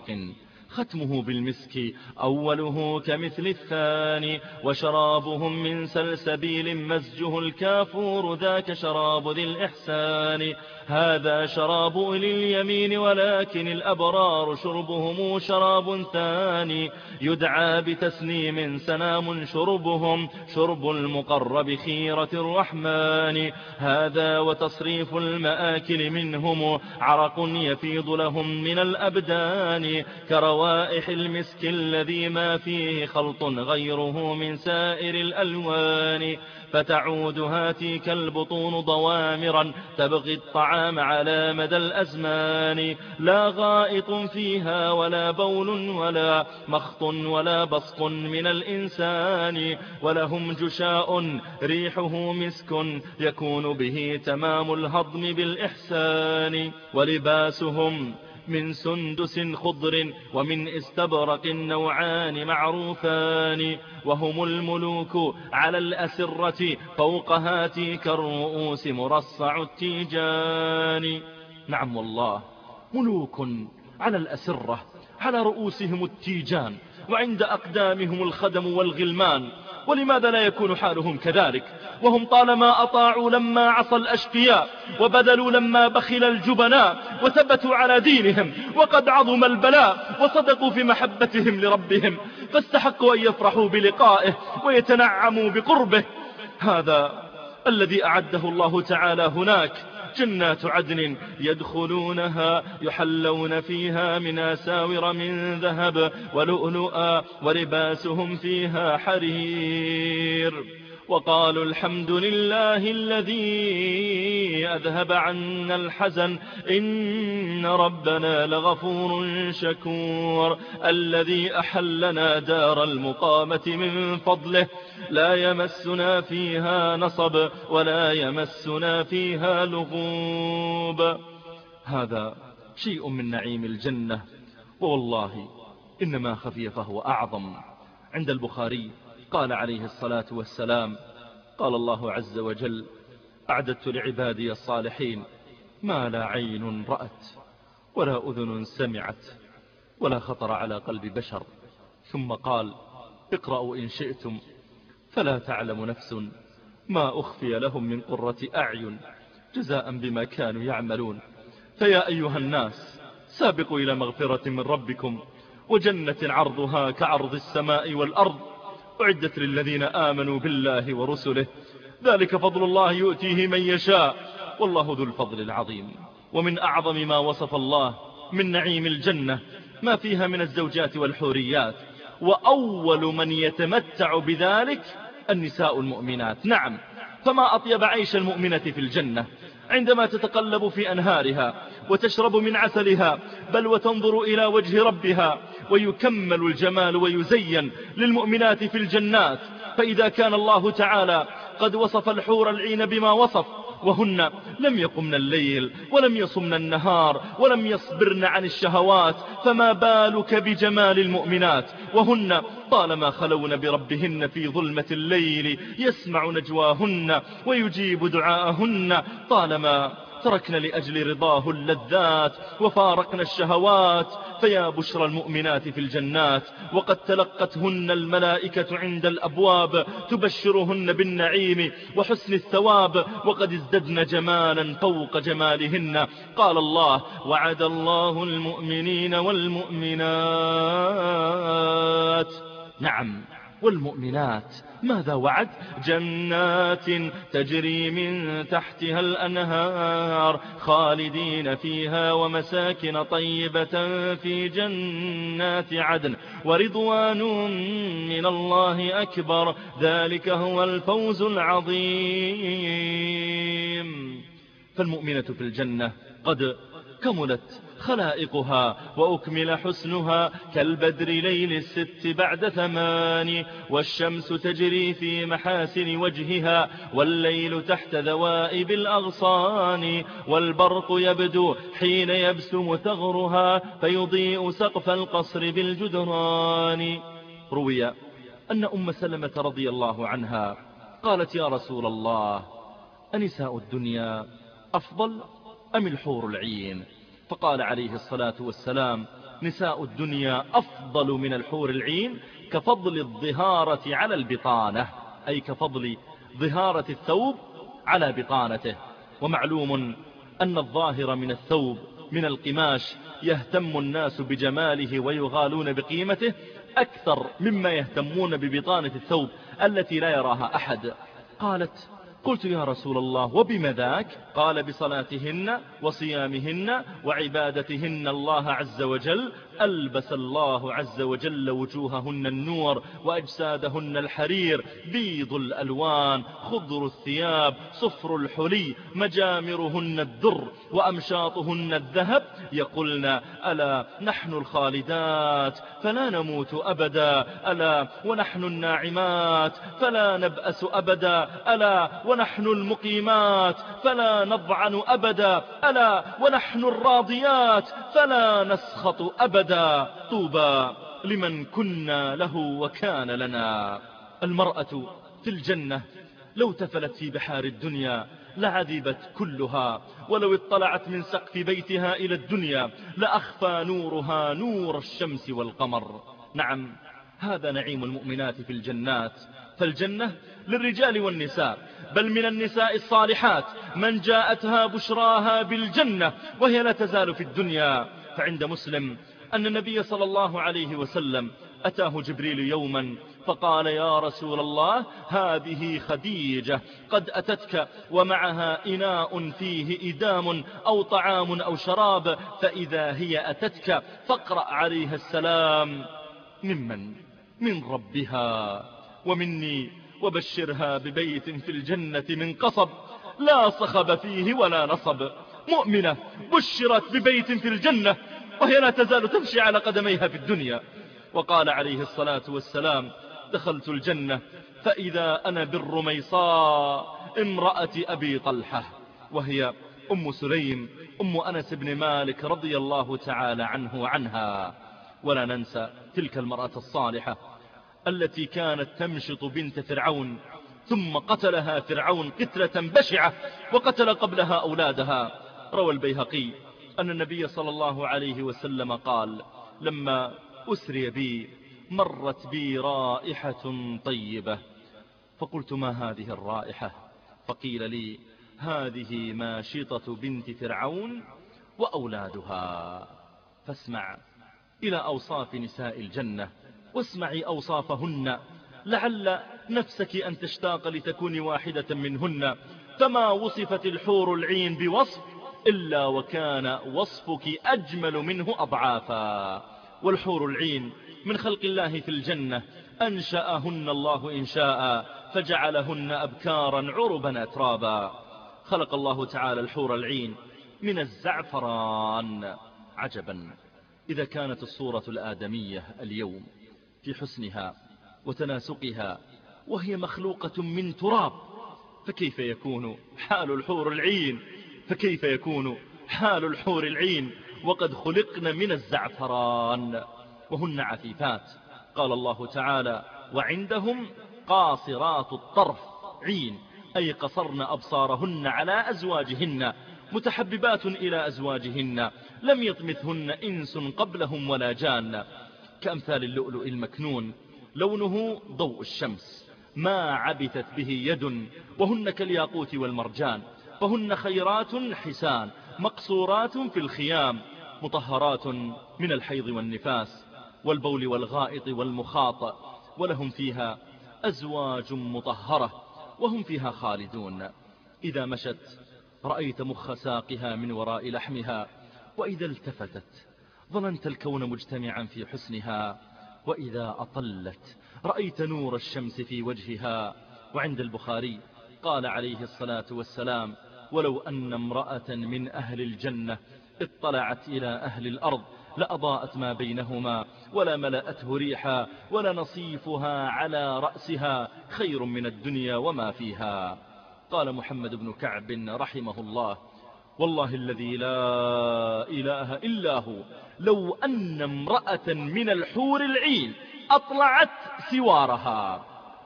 ختمه بالمسك أوله كمثل الثاني. وشرابهم من سلسبيل مزجه الكافور ذاك شراب ذي الإحسان. هذا شراب أولي اليمين ولكن الأبرار شربهم شراب ثاني. يدعى بتسنيم سنام شربهم شرب المقرب خيرة الرحمن. هذا وتصريف المآكل منهم عرق يفيض لهم من الأبدان كروائح المسك الذي ما فيه خلط غيره من سائر الألوان. فتعود هاتيك البطون ضوامرا تبغي الطعام على مدى الأزمان. لا غائط فيها ولا بول ولا مخط ولا بسط من الإنسان. ولهم جشاء ريحه مسك يكون به تمام الهضم بالإحسان. ولباسهم من سندس خضر ومن استبرق نوعان معروفان. وهم الملوك على الأسرة فوق هاتيك الرؤوس مرصع التيجان. نعم والله، ملوك على الأسرة على رؤوسهم التيجان وعند أقدامهم الخدم والغلمان. ولماذا لا يكون حالهم كذلك وهم طالما أطاعوا لما عصى الأشقياء وبذلوا لما بخل الجبناء وثبتوا على دينهم وقد عظم البلاء وصدقوا في محبتهم لربهم فاستحقوا أن يفرحوا بلقائه ويتنعموا بقربه. هذا الذي أعده الله تعالى هناك جنات عدن يدخلونها يحلون فيها من أساور من ذهب ولؤلؤا ولباسهم فيها حرير. وقالوا الحمد لله الذي أذهب عنا الحزن إن ربنا لغفور شكور الذي أحلنا دار المقامة من فضله لا يمسنا فيها نصب ولا يمسنا فيها لغوب. هذا شيء من نعيم الجنة، والله إنما خفي فهو أعظم. عند البخاري قال عليه الصلاة والسلام: قال الله عز وجل: أعددت لعبادي الصالحين ما لا عين رأت ولا أذن سمعت ولا خطر على قلب بشر. ثم قال: اقرأوا إن شئتم فلا تعلم نفس ما أخفي لهم من قرة أعين جزاء بما كانوا يعملون. فيا أيها الناس، سابقوا إلى مغفرة من ربكم وجنة عرضها كعرض السماء والأرض أعدت للذين آمنوا بالله ورسله ذلك فضل الله يؤتيه من يشاء والله ذو الفضل العظيم. ومن أعظم ما وصف الله من نعيم الجنة ما فيها من الزوجات والحوريات، وأول من يتمتع بذلك النساء المؤمنات. نعم، فما أطيب عيش المؤمنة في الجنة عندما تتقلب في أنهارها وتشرب من عسلها، بل وتنظر إلى وجه ربها، ويكمل الجمال ويزين للمؤمنات في الجنات. فإذا كان الله تعالى قد وصف الحور العين بما وصف، وهن لم يقمن الليل ولم يصمن النهار ولم يصبرن عن الشهوات، فما بالك بجمال المؤمنات وهن طالما خلون بربهن في ظلمة الليل يسمع نجواهن ويجيب دعاءهن، طالما تركن لأجل رضاه اللذات وفارقن الشهوات. فيا بشرى المؤمنات في الجنات، وقد تلقتهن الملائكة عند الأبواب تبشرهن بالنعيم وحسن الثواب، وقد ازددن جمالا فوق جمالهن. قال الله: وعد الله المؤمنين والمؤمنات. نعم، والمؤمنات ماذا وعد؟ جنات تجري من تحتها الأنهار خالدين فيها ومساكن طيبة في جنات عدن ورضوان من الله أكبر ذلك هو الفوز العظيم. فالمؤمنة في الجنة قد كملت خلائقها وأكمل حسنها كالبدر ليل الست بعد 8، والشمس تجري في محاسن وجهها والليل تحت ذوائب الأغصان، والبرق يبدو حين يبسم ثغرها فيضيء سقف القصر بالجدران. روي أن أم سلمة رضي الله عنها قالت: يا رسول الله، أنساء الدنيا أفضل أم الحور العين؟ فقال عليه الصلاة والسلام: نساء الدنيا أفضل من الحور العين كفضل الظهارة على البطانة، أي كفضل ظهارة الثوب على بطانته. ومعلوم أن الظاهر من الثوب من القماش يهتم الناس بجماله ويغالون بقيمته أكثر مما يهتمون ببطانة الثوب التي لا يراها أحد. قالت: قلت: يا رسول الله، وبما ذاك؟ قال: بصلاتهن وصيامهن وعبادتهن الله عز وجل ألبس الله عز وجل وجوههن النور وأجسادهن الحرير، بيض الألوان، خضر الثياب، صفر الحلي، مجامرهن الدر وأمشاطهن الذهب، يقولن: ألا نحن الخالدات فلا نموت أبدا، ألا ونحن الناعمات فلا نبأس أبدا، ألا ونحن المقيمات فلا نضعن أبدا، ألا ونحن الراضيات فلا نسخط أبدا. طوبى لمن كنا له وكان لنا. المرأة في الجنة لو تفلت في بحار الدنيا لعذبت كلها، ولو اطلعت من سقف بيتها إلى الدنيا لأخفى نورها نور الشمس والقمر. نعم، هذا نعيم المؤمنات في الجنات. فالجنة للرجال والنساء، بل من النساء الصالحات من جاءتها بشراها بالجنة وهي لا تزال في الدنيا. فعند مسلم أن النبي صلى الله عليه وسلم أتاه جبريل يوما فقال: يا رسول الله، هذه خديجة قد أتتك ومعها إناء فيه إدام أو طعام أو شراب، فإذا هي أتتك فاقرأ عليها السلام. من ربها ومني وبشرها ببيت في الجنة من قصب لا صخب فيه ولا نصب. مؤمنة بشرت ببيت في الجنة وهي لا تزال تمشي على قدميها في الدنيا. وقال عليه الصلاة والسلام: دخلت الجنة فإذا أنا بالرميصاء امرأة أبي طلحة، وهي أم سليم أم أنس بن مالك رضي الله تعالى عنه وعنها. ولا ننسى تلك المرأة الصالحة التي كانت تمشط بنت فرعون، ثم قتلها فرعون قتلة بشعة وقتل قبلها أولادها. روى البيهقي أن النبي صلى الله عليه وسلم قال: لما أسري بي مرت بي رائحة طيبة، فقلت: ما هذه الرائحة؟ فقيل لي: هذه ماشطة بنت فرعون وأولادها. فاسمع إلى أوصاف نساء الجنة، واسمعي أوصافهن، لعل نفسك أن تشتاق لتكون واحدة منهن. فما وصفت الحور العين بوصف إلا وكان وصفك أجمل منه أضعافا. والحور العين من خلق الله في الجنة، أنشأهن الله إنشاء فجعلهن أبكارا عربا أترابا. خلق الله تعالى الحور العين من الزعفران. عجبا إذا كانت الصورة الآدمية اليوم في حسنها وتناسقها وهي مخلوقة من تراب، فكيف يكون حال الحور العين؟ فكيف يكون حال الحور العين وقد خلقن من الزعفران وهن عفيفات؟ قال الله تعالى: وعندهم قاصرات الطرف عين، أي قصرن أبصارهن على أزواجهن، متحببات إلى أزواجهن، لم يطمثهن إنس قبلهم ولا جان، كأمثال اللؤلؤ المكنون، لونه ضوء الشمس، ما عبثت به يد، وهن كالياقوت والمرجان. فهن خيرات حسان مقصورات في الخيام، مطهرات من الحيض والنفاس والبول والغائط والمخاط، ولهم فيها أزواج مطهرة وهم فيها خالدون. إذا مشت رأيت مخ ساقها من وراء لحمها، وإذا التفتت ظننت الكون مجتمعا في حسنها، وإذا أطلت رأيت نور الشمس في وجهها. وعند البخاري قال عليه الصلاة والسلام: ولو أن امرأة من أهل الجنة اطلعت إلى أهل الأرض لأضاءت ما بينهما ولا ملأته ريحا ولنصيفها على رأسها خير من الدنيا وما فيها. قال محمد بن كعب رحمه الله: والله الذي لا إله إلا هو، لو أن امرأة من الحور العين أطلعت سوارها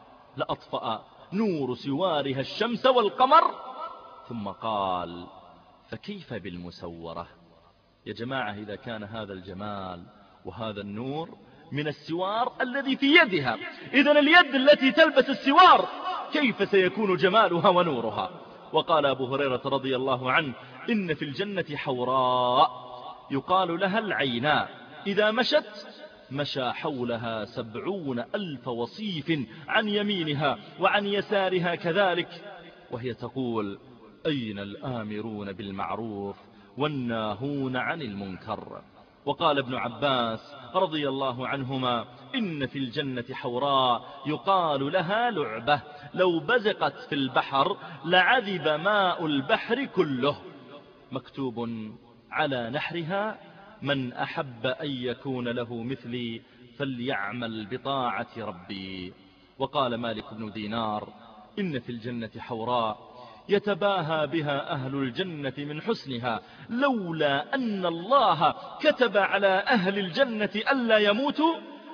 لأطفأ نور سوارها الشمس والقمر. ثم قال: فكيف بالمسورة؟ يا جماعة، إذا كان هذا الجمال وهذا النور من السوار الذي في يدها، إذن اليد التي تلبس السوار كيف سيكون جمالها ونورها؟ وقال أبو هريرة رضي الله عنه: إن في الجنة حوراء يقال لها العيناء، إذا مشت مشى حولها 70,000 وصيف عن يمينها وعن يسارها كذلك، وهي تقول: أين الآمرون بالمعروف والناهون عن المنكر؟ وقال ابن عباس رضي الله عنهما: إن في الجنة حوراء يقال لها لعبة، لو بزقت في البحر لعذب ماء البحر كله، مكتوب على نحرها: من أحب أن يكون له مثلي فليعمل بطاعة ربي. وقال مالك بن دينار: إن في الجنة حوراء يتباهى بها أهل الجنة من حسنها، لولا أن الله كتب على أهل الجنة ألا يموتوا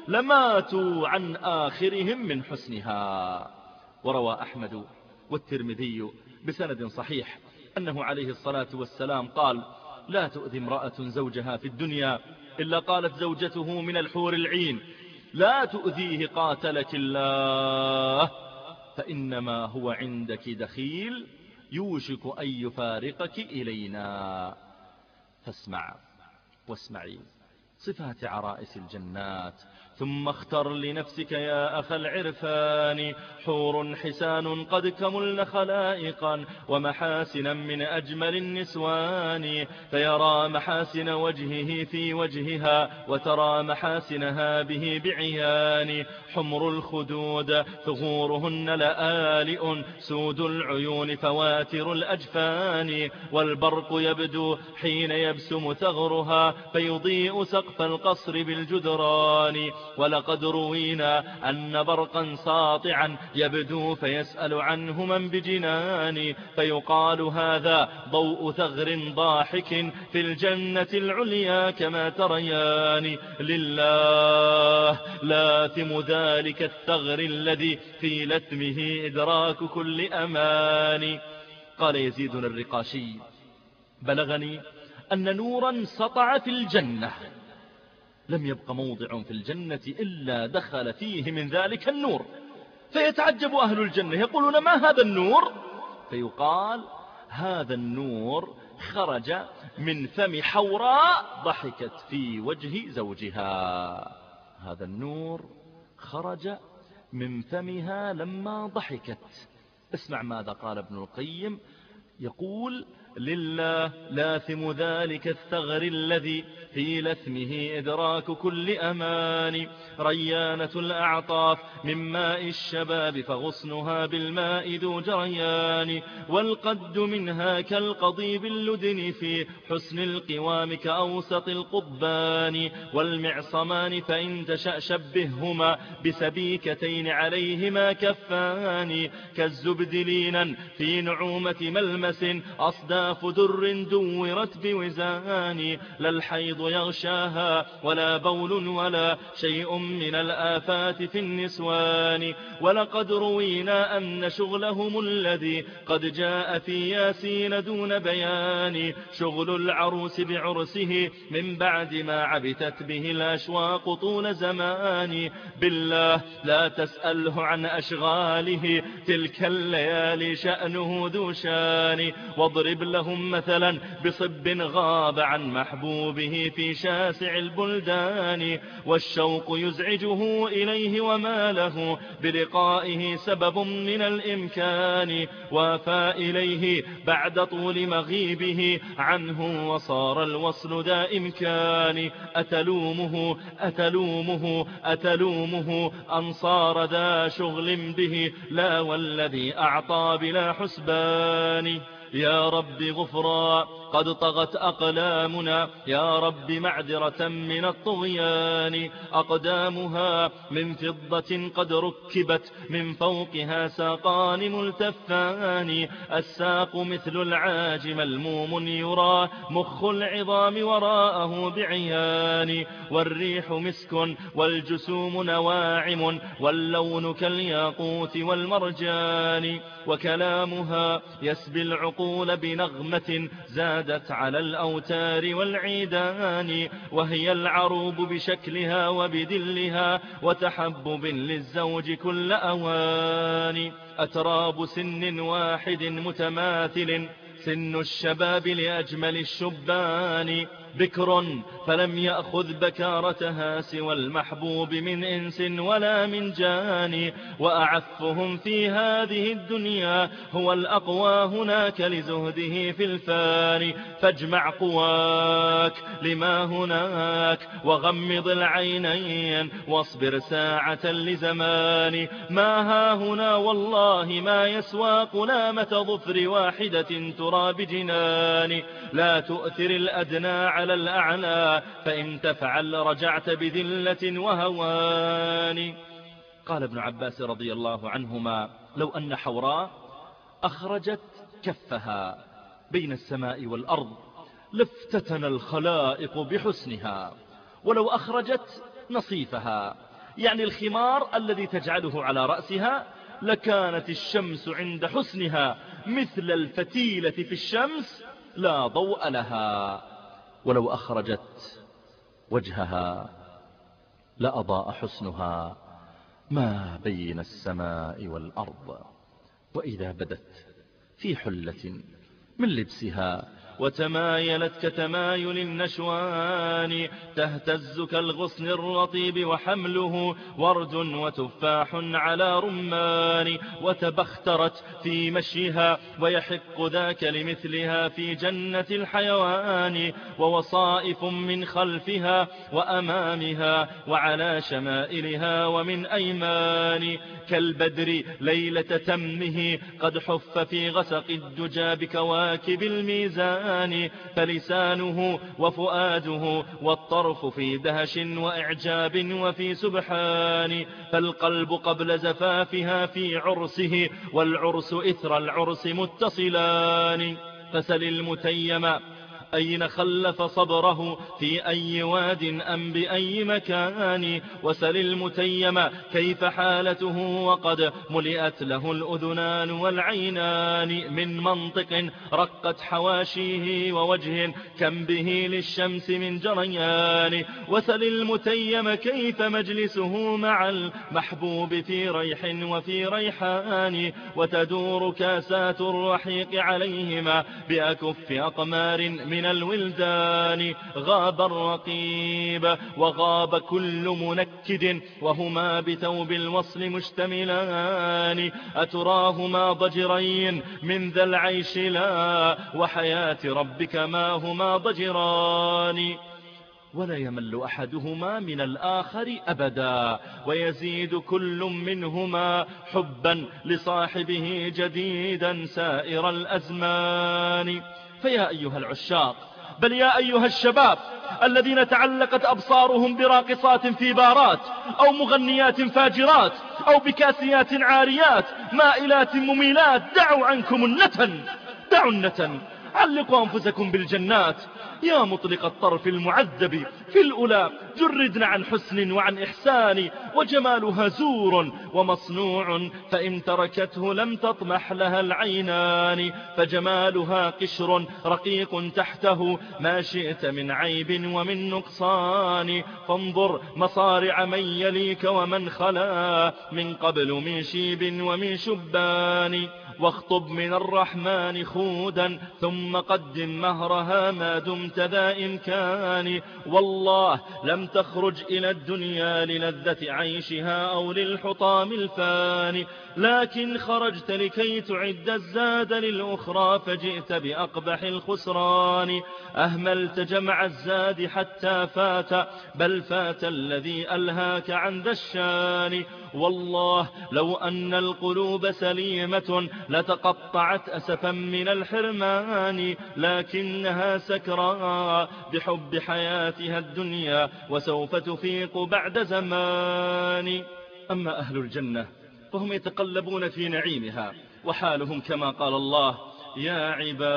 لماتوا عن آخرهم من حسنها. وروى أحمد والترمذي بسند صحيح أنه عليه الصلاة والسلام قال: لا تؤذي امرأة زوجها في الدنيا إلا قالت زوجته من الحور العين: لا تؤذيه قاتلك الله، فإنما هو عندك دخيل يوشك أن يفارقك إلينا. فاسمع واسمعي صفات عرائس الجنات، ثم اختر لنفسك يا أخ العرفان حور حسان قد كملن خلائقا ومحاسنا من أجمل النسوان، فيرى محاسن وجهه في وجهها وترى محاسنها به بعيان. حمر الخدود ثغورهن لآلئ سود العيون فواتر الأجفان، والبرق يبدو حين يبسم ثغرها فيضيء سقف القصر بالجدران. ولقد روينا أن برقا ساطعا يبدو فيسأل عنه من بجنان، فيقال هذا ضوء ثغر ضاحك في الجنة العليا كما تريان. لله لاثم ذلك الثغر الذي في لثمه إدراك كل أمان. قال يزيد الرقاشي بلغني أن نورا سطع في الجنة لم يبق موضع في الجنة إلا دخل فيه من ذلك النور، فيتعجب أهل الجنة يقولون ما هذا النور؟ فيقال هذا النور خرج من فم حوراء ضحكت في وجه زوجها. هذا النور خرج من فمها لما ضحكت. اسمع ماذا قال ابن القيم، يقول لله لاثم ذلك الثغر الذي في لثمه إدراك كل أمان. ريانة الأعطاف من ماء الشباب فغصنها بالماء ذو جريان، والقد منها كالقضيب اللدن في حسن القوام كأوسط القضبان. والمعصمان فإن تشأ شبههما بسبيكتين عليهما كفان، كالزبد لينا في نعومة ملمس أصداف در دورت بوزان. لا الحيض يغشاها ولا بول ولا شيء من الآفات في النسوان. ولقد روينا أن شغلهم الذي قد جاء في ياسين دون بيان، شغل العروس بعرسه من بعد ما عبثت به الأشواق طول زمان. بالله لا تسأله عن أشغاله تلك الليالي شأنه ذو شان. واضرب لهم مثلا بصب غاب عن محبوبه في شاسع البلدان، والشوق يزعجه إليه وما له بلقائه سبب من الإمكان. وافى إليه بعد طول مغيبه عنه وصار الوصل ذا إمكان. أتلومه أتلومه أتلومه أن صار ذا شغل به، لا والذي أعطى بلا حسبان. يا رب غفرا قد طغت أقلامنا، يا رب معذرة من الطغيان. أقدامها من فضة قد ركبت من فوقها ساقان ملتفان. الساق مثل العاج ملموم يرى مخ العظام وراءه بعيان. والريح مسك والجسوم نواعم واللون كالياقوت والمرجان. وكلامها يسبي العقول بنغمة زادت على الأوتار والعيدان. وهي العروب بشكلها وبدلها وتحبب للزوج كل أوان. أتراب سن واحد متماثل سن الشباب لأجمل الشبان. بكر فلم يأخذ بكارتها سوى المحبوب من إنس ولا من جان. وأعفهم في هذه الدنيا هو الأقوى هناك لزهده في الفان. فاجمع قواك لما هناك وغمض العينين واصبر ساعة لزمان. ما ها هنا والله ما يسوى قلامة ظفر واحدة ترى بجنان. لا تؤثر الأدنى على الأعلى فإن تفعل رجعت بذلة وهوان. قال ابن عباس رضي الله عنهما لو أن حوراء أخرجت كفها بين السماء والأرض لافتتن الخلائق بحسنها، ولو أخرجت نصيفها يعني الخمار الذي تجعله على رأسها لكانت الشمس عند حسنها مثل الفتيلة في الشمس لا ضوء لها. ولو أخرجت وجهها لأضاء حسنها ما بين السماء والأرض. وإذا بدت في حلة من لبسها وتمايلت كتمايل النشوان، تهتز كالغصن الرطيب وحمله ورد وتفاح على رمان، وتبخترت في مشيها ويحق ذاك لمثلها في جنة الحيوان، ووصائف من خلفها وأمامها وعلى شمائلها ومن أيمان، كالبدر ليلة تمه قد حف في غسق الدجى بكواكب الميزان، فلسانه وفؤاده والطرف في دهش وإعجاب وفي سبحان، فالقلب قبل زفافها في عرسه والعرس إثر العرس متصلان. فسل المتيم أين خلف صبره في أي واد أم بأي مكان، وسل المتيم كيف حالته وقد ملئت له الأذنان والعينان من منطق رقت حواشيه ووجه كم به للشمس من جريان، وسل المتيم كيف مجلسه مع المحبوب في ريح وفي ريحان، وتدور كاسات الرحيق عليهما بأكف أقمار من الولدان، غاب الرقيب وغاب كل منكد وهما بثوب الوصل مشتملان، أتراهما ضجرين من ذا العيش لا وحياة ربك ما هما ضجران، ولا يمل أحدهما من الآخر أبدا، ويزيد كل منهما حبا لصاحبه جديدا سائر الأزمان. فيا أيها العشاق، بل يا أيها الشباب الذين تعلقت أبصارهم براقصات في بارات أو مغنيات فاجرات أو بكاسيات عاريات مائلات مميلات، دعوا عنكم النتن، دعوا النتن، علقوا أنفسكم بالجنات. يا مطلق الطرف المعذب في الأولى جردنا عن حسن وعن إحسان، وجمالها زور ومصنوع فإن تركته لم تطمح لها العينان، فجمالها قشر رقيق تحته ما شئت من عيب ومن نقصان، فانظر مصارع من يليك ومن خلا من قبل من شيب ومن شبان، واخطب من الرحمن خودا ثم قدم مهرها ما دمت ذا إمكان، والله لم تخرج إلى الدنيا للذة عيشها أو للحطام الفاني، لكن خرجت لكي تعد الزاد للأخرى فجئت بأقبح الخسران، أهملت جمع الزاد حتى فات بل فات الذي ألهاك عن ذا الشان، والله لو أن القلوب سليمة لتقطعت أسفا من الحرمان، لكنها سكرى بحب حياتها الدنيا وسوف تفيق بعد زمان. أما أهل الجنة فهم يتقلبون في نعيمها، وحالهم كما قال الله: يا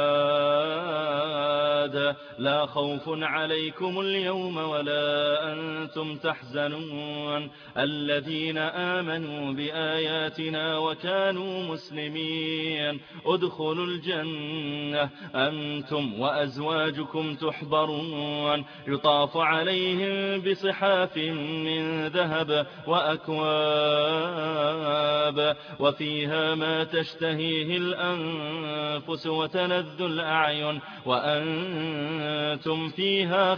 عباد لا خوف عليكم اليوم ولا أنتم تحزنون الذين آمنوا بآياتنا وكانوا مسلمين ادخلوا الجنة أنتم وأزواجكم تحبرون يطاف عليهم بصحاف من ذهب وأكواب وفيها ما تشتهيه الأنفس وتلذ الأعين وأنتم فيها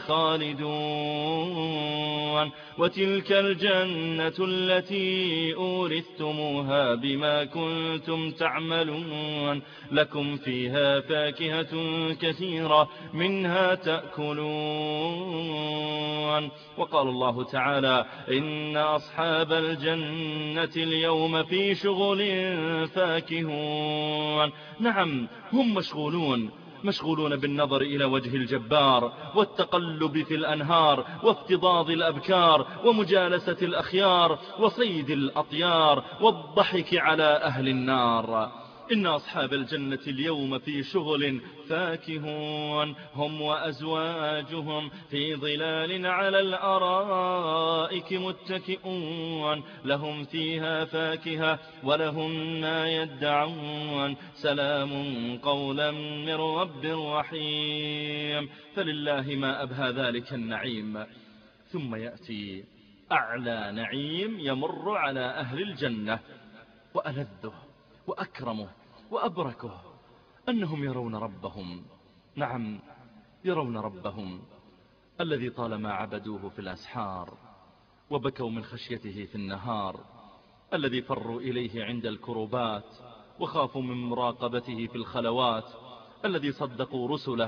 خالدون وتلك الجنة التي أورثتموها بما كنتم تعملون لكم فيها فاكهة كثيرة منها تأكلون. وقال الله تعالى: إن أصحاب الجنة اليوم في شغل فاكهون. نعم، هم مشغولون بالنظر إلى وجه الجبار والتقلب في الأنهار وافتضاض الأبكار ومجالسة الأخيار وصيد الأطيار والضحك على أهل النار. إن أصحاب الجنة اليوم في شغل فاكهون هم وأزواجهم في ظلال على الأرائك متكئون لهم فيها فاكهة ولهم ما يدعون سلام قولا من رب رحيم. فلله ما أبهى ذلك النعيم. ثم يأتي أعلى نعيم يمر على أهل الجنة وألذه وأكرمه وأبركه أنهم يرون ربهم نعم، يرون ربهم الذي طالما عبدوه في الأسحار وبكوا من خشيته في النهار، الذي فروا إليه عند الكربات وخافوا من مراقبته في الخلوات، الذي صدقوا رسله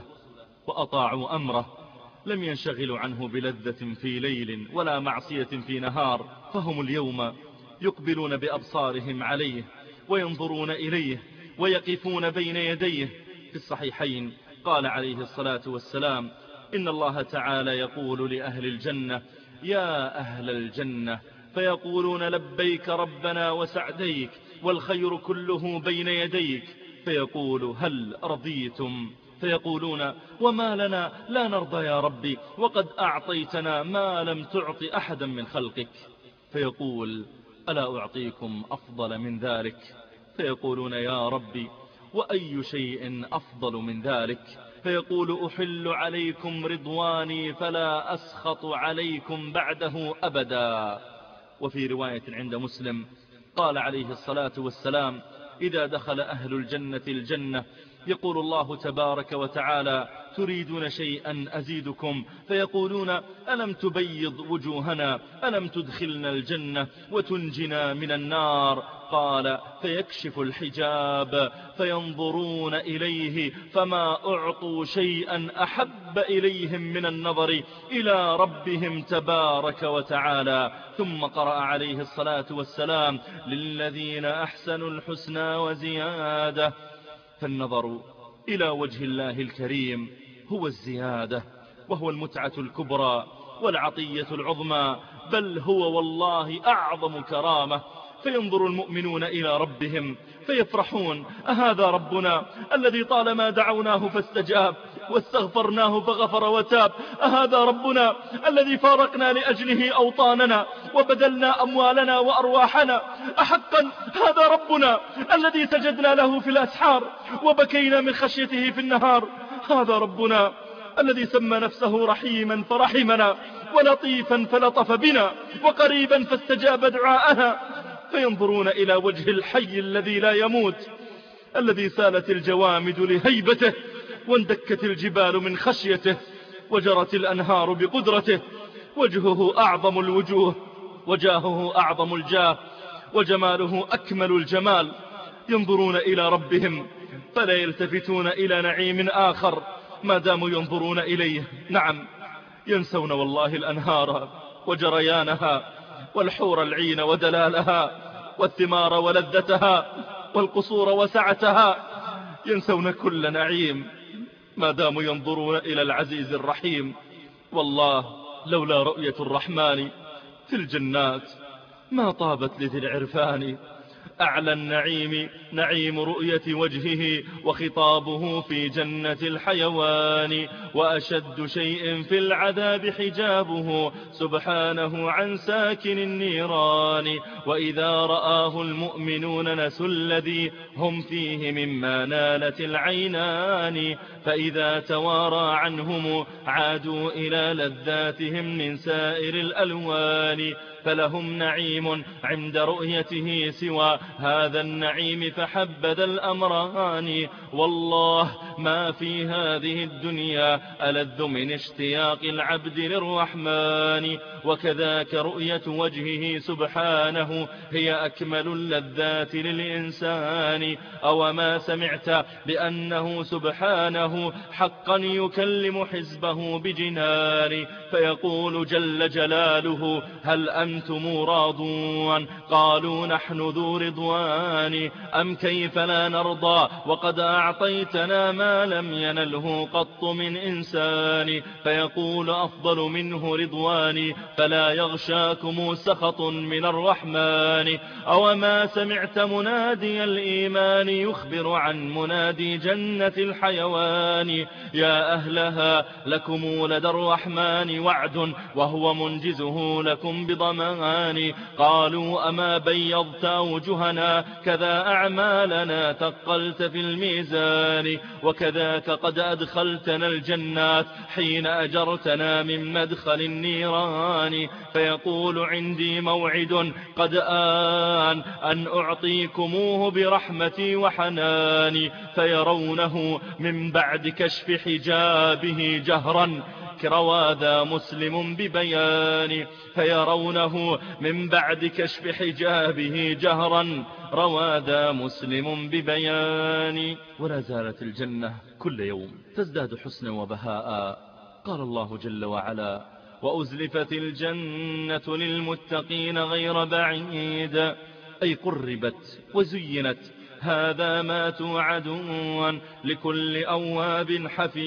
وأطاعوا أمره، لم ينشغلوا عنه بلذة في ليل ولا معصية في نهار، فهم اليوم يقبلون بأبصارهم عليه وينظرون إليه ويقفون بين يديه. في الصحيحين قال عليه الصلاة والسلام: إن الله تعالى يقول لأهل الجنة: يا أهل الجنة، فيقولون: لبيك ربنا وسعديك والخير كله بين يديك. فيقول: هل رضيتم؟ فيقولون: وما لنا لا نرضى يا ربي، وقد أعطيتنا ما لم تعط أحدا من خلقك. فيقول: ألا أعطيكم أفضل من ذلك؟ فيقولون: يا ربي وأي شيء أفضل من ذلك؟ فيقول: أحل عليكم رضواني فلا أسخط عليكم بعده أبدا. وفي رواية عند مسلم قال عليه الصلاة والسلام: إذا دخل أهل الجنة الجنة يقول الله تبارك وتعالى: تريدون شيئا أزيدكم؟ فيقولون: ألم تبيض وجوهنا؟ ألم تدخلنا الجنة وتنجنا من النار؟ قال: فيكشف الحجاب فينظرون إليه فما أعطوا شيئا أحب إليهم من النظر إلى ربهم تبارك وتعالى. ثم قرأ عليه الصلاة والسلام: للذين أحسنوا الحسنى وزيادة. فالنظر إلى وجه الله الكريم هو الزيادة، وهو المتعة الكبرى والعطية العظمى، بل هو والله أعظم كرامة. فينظر المؤمنون إلى ربهم فيفرحون: أهذا ربنا الذي طالما دعوناه فاستجاب واستغفرناه فغفر وتاب؟ أهذا ربنا الذي فارقنا لأجله أوطاننا وبذلنا أموالنا وأرواحنا؟ أحقا هذا ربنا الذي سجدنا له في الأسحار وبكينا من خشيته في النهار؟ هذا ربنا الذي سمى نفسه رحيما فرحمنا، ولطيفا فلطف بنا، وقريبا فاستجاب دعاءنا. فينظرون إلى وجه الحي الذي لا يموت، الذي سالت الجوامد لهيبته، واندكت الجبال من خشيته، وجرت الأنهار بقدرته. وجهه أعظم الوجوه، وجاهه أعظم الجاه، وجماله أكمل الجمال. ينظرون إلى ربهم فلا يلتفتون إلى نعيم آخر ما داموا ينظرون إليه. نعم، ينسون والله الأنهار وجريانها، والحور العين ودلالها، والثمار ولذتها، والقصور وسعتها. ينسون كل نعيم ما داموا ينظرون إلى العزيز الرحيم. والله لولا رؤية الرحمن في الجنات ما طابت لذي العرفان. أعلى النعيم نعيم رؤية وجهه، وخطابه في جنة الحيوان. وأشد شيء في العذاب حجابه سبحانه عن ساكن النيران. وإذا رآه المؤمنون نسوا الذي هم فيه مما نالت العينان، فإذا توارى عنهم عادوا إلى لذاتهم من سائر الألوان. فلهم نعيم عند رؤيته سوى هذا النعيم فحبذا الأمران. والله ما في هذه الدنيا ألذ من اشتياق العبد للرحمن. وكذاك رؤية وجهه سبحانه هي أكمل اللذات للإنسان. أو ما سمعت بأنه سبحانه حقا يكلم حزبه بجنان، فيقول جل جلاله: هل أنتم راضون؟ قالوا: نحن ذو رضوان. أم كيف لا نرضى وقد أعطيتنا ما لم ينله قط من إنسان؟ فيقول: أفضل منه رضواني، فلا يغشاكم سخط من الرحمن. أو ما سمعت منادي الإيمان يخبر عن منادي جنة الحيوان: يا أهلها لكم لدى الرحمن وعد، وهو منجزه لكم بضمان. قالوا: أما بيضت وجوهنا شهنا كذا أعمالنا ثقلت في الميزان، وكذاك قد أدخلتنا الجنات حين أجرتنا من مدخل النيران. فيقول عندي موعد قد آن أن أعطيكموه برحمتي وحناني، فيرونه من بعد كشف حجابه جهرا روى ذا مسلم ببيان. فيرونه من بعد كشف حجابه جهرا روى ذا مسلم ببيان. ولا زالت الجنة كل يوم تزداد حسنا وبهاء. قال الله جل وعلا: وأزلفت الجنة للمتقين غير بعيد، أي قربت وزينت. هذا ما توعدون لكل أواب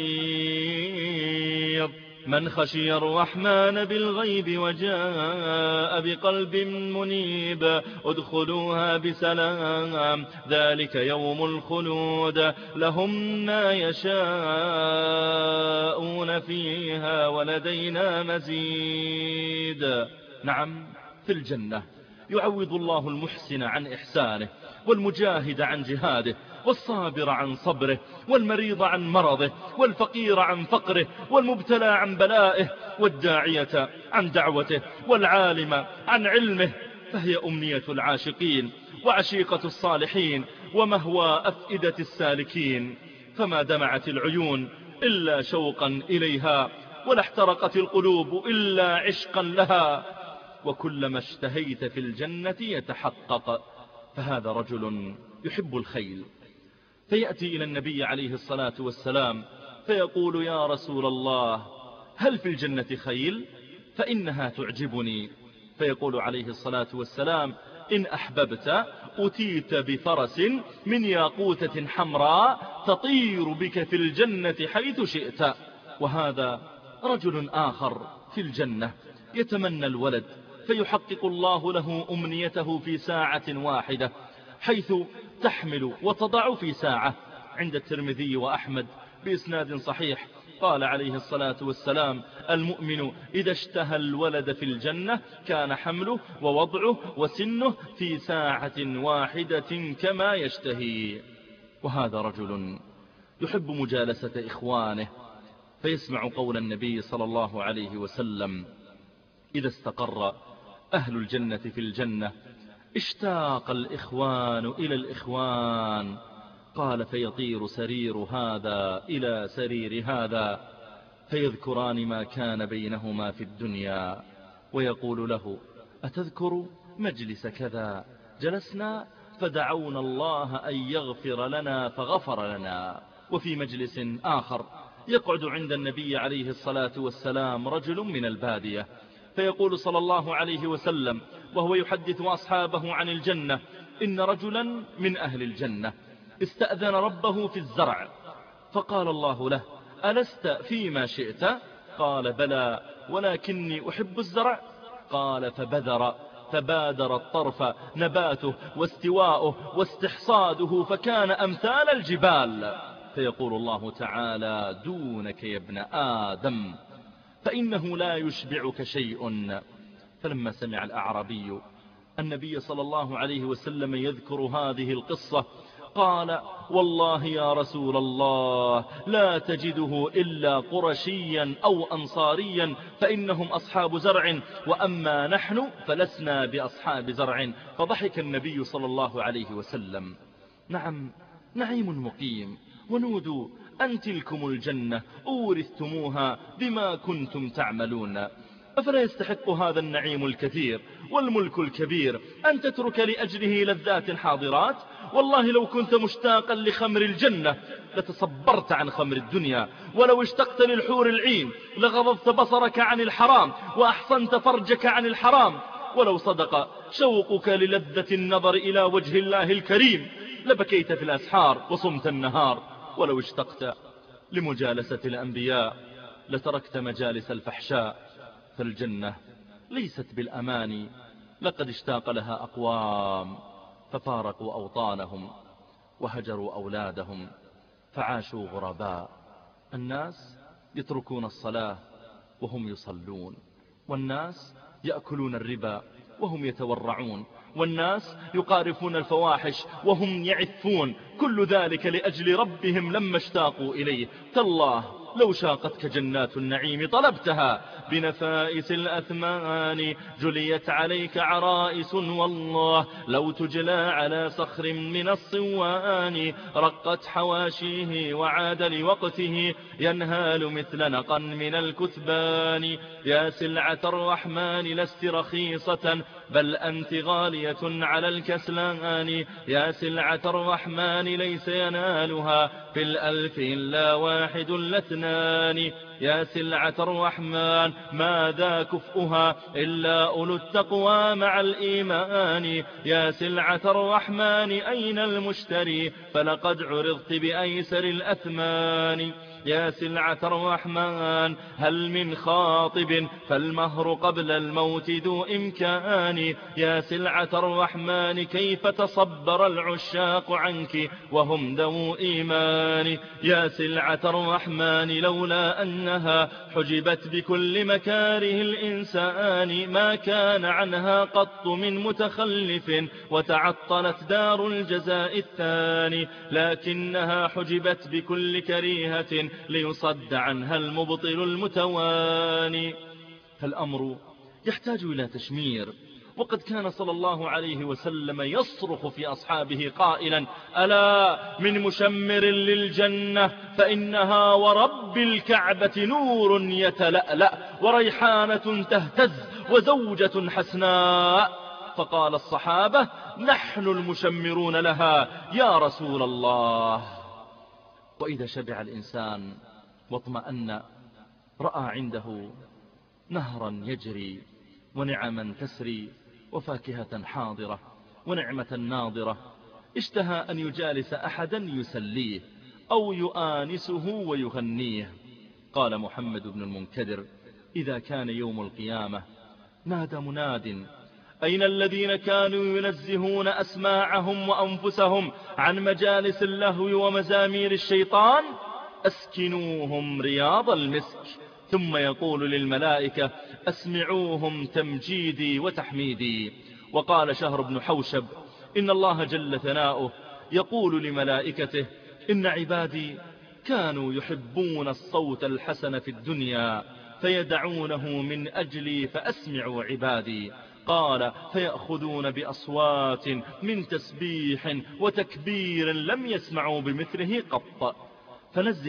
حفيظ، من خشي الرحمن بالغيب وجاء بقلب منيب. ادخلوها بسلام ذلك يوم الخلود، لهم ما يشاءون فيها ولدينا مزيد. نعم، في الجنة يعوض الله المحسن عن إحسانه، والمجاهد عن جهاده، والصابر عن صبره، والمريض عن مرضه، والفقير عن فقره، والمبتلى عن بلائه، والداعية عن دعوته، والعالم عن علمه. فهي أمنية العاشقين وعشيقة الصالحين ومهوى أفئدة السالكين. فما دمعت العيون إلا شوقا إليها، ولا احترقت القلوب إلا عشقا لها. وكلما اشتهيت في الجنة يتحقق. فهذا رجل يحب الخيل، فيأتي إلى النبي عليه الصلاة والسلام فيقول: يا رسول الله، هل في الجنة خيل؟ فإنها تعجبني. فيقول عليه الصلاة والسلام: إن أحببت أتيت بفرس من ياقوتة حمراء تطير بك في الجنة حيث شئت. وهذا رجل آخر في الجنة يتمنى الولد، فيحقق الله له أمنيته في ساعة واحدة، حيث تحمل وتضع في ساعة. عند الترمذي وأحمد بإسناد صحيح قال عليه الصلاة والسلام: المؤمن إذا اشتهى الولد في الجنة كان حمله ووضعه وسنه في ساعة واحدة كما يشتهي. وهذا رجل يحب مجالسة إخوانه، فيسمع قول النبي صلى الله عليه وسلم: إذا استقر أهل الجنة في الجنة اشتاق الإخوان إلى الإخوان. قال: فيطير سرير هذا إلى سرير هذا، فيذكران ما كان بينهما في الدنيا، ويقول له: أتذكر مجلس كذا جلسنا فدعونا الله أن يغفر لنا فغفر لنا. وفي مجلس آخر يقعد عند النبي عليه الصلاة والسلام رجل من البادية، فيقول صلى الله عليه وسلم وهو يحدث أصحابه عن الجنة: إن رجلا من أهل الجنة استأذن ربه في الزرع، فقال الله له: ألست فيما شئت؟ قال: بلى، ولكني أحب الزرع. قال: فبادر الطرف نباته واستواؤه واستحصاده، فكان أمثال الجبال. فيقول الله تعالى: دونك يا ابن آدم، فإنه لا يشبعك شيء. فلما سمع الأعرابي النبي صلى الله عليه وسلم يذكر هذه القصة قال: والله يا رسول الله لا تجده إلا قرشيا أو أنصاريا، فإنهم أصحاب زرع، وأما نحن فلسنا بأصحاب زرع. فضحك النبي صلى الله عليه وسلم. نعم، نعيم مقيم، ونودوا أن تلكم الجنة أورثتموها بما كنتم تعملون. أفلا يستحق هذا النعيم الكثير والملك الكبير أن تترك لأجله لذات حاضرات؟ والله لو كنت مشتاقا لخمر الجنة لتصبرت عن خمر الدنيا، ولو اشتقت للحور العين لغضضت بصرك عن الحرام وأحصنت فرجك عن الحرام، ولو صدق شوقك للذة النظر إلى وجه الله الكريم لبكيت في الأسحار وصمت النهار، ولو اشتقت لمجالسة الأنبياء لتركت مجالس الفحشاء. فالجنة ليست بالأماني، لقد اشتاق لها أقوام ففارقوا أوطانهم وهجروا أولادهم فعاشوا غرباء. الناس يتركون الصلاة وهم يصلون، والناس يأكلون الربا وهم يتورعون، والناس يقارفون الفواحش وهم يعفون، كل ذلك لأجل ربهم لما اشتاقوا إليه. تالله لو شاقتك جنات النعيم طلبتها بنفائس الأثمان، جليت عليك عرائس والله لو تجلى على صخر من الصوان، رقت حواشيه وعاد لوقته ينهال مثل نقا من الكثبان. يا سلعة الرحمن لست رخيصة بل أنت غالية على الكسلان، يا سلعة الرحمن ليس ينالها في الألف إلا واحد لاثنان. يا سلعة الرحمن ماذا كفؤها إلا أولو التقوى مع الإيمان، يا سلعة الرحمن أين المشتري فلقد عرضت بأيسر الأثمان. يا سلعة الرحمن هل من خاطب فالمهر قبل الموت ذو إمكان، يا سلعة الرحمن كيف تصبر العشاق عنك وهم ذو إيمان. يا سلعة الرحمن لولا أنها حجبت بكل مكاره الإنسان، ما كان عنها قط من متخلف وتعطلت دار الجزاء الثاني، لكنها حجبت بكل كريهة ليصد عنها المبطل المتواني. فالأمر يحتاج إلى تشمير، وقد كان صلى الله عليه وسلم يصرخ في أصحابه قائلا: ألا من مشمر للجنة فإنها ورب الكعبة نور يتلألأ وريحانة تهتز وزوجة حسناء. فقال الصحابة: نحن المشمرون لها يا رسول الله. وإذا شبع الإنسان واطمأن رأى عنده نهرا يجري ونعما تسري وفاكهة حاضرة ونعمة ناضرة، اشتهى أن يجالس أحدا يسليه أو يؤانسه ويغنيه. قال محمد بن المنكدر: إذا كان يوم القيامة نادى مناد: أين الذين كانوا ينزهون أسماعهم وأنفسهم عن مجالس اللهو ومزامير الشيطان؟ أسكنوهم رياض المسك. ثم يقول للملائكة: أسمعوهم تمجيدي وتحميدي. وقال شهر بن حوشب: إن الله جل ثناؤه يقول لملائكته: إن عبادي كانوا يحبون الصوت الحسن في الدنيا فيدعونه من أجلي فأسمعوا عبادي. قال: فيأخذون بأصوات من تسبيح وتكبير لم يسمعوا بمثله قط. فنزه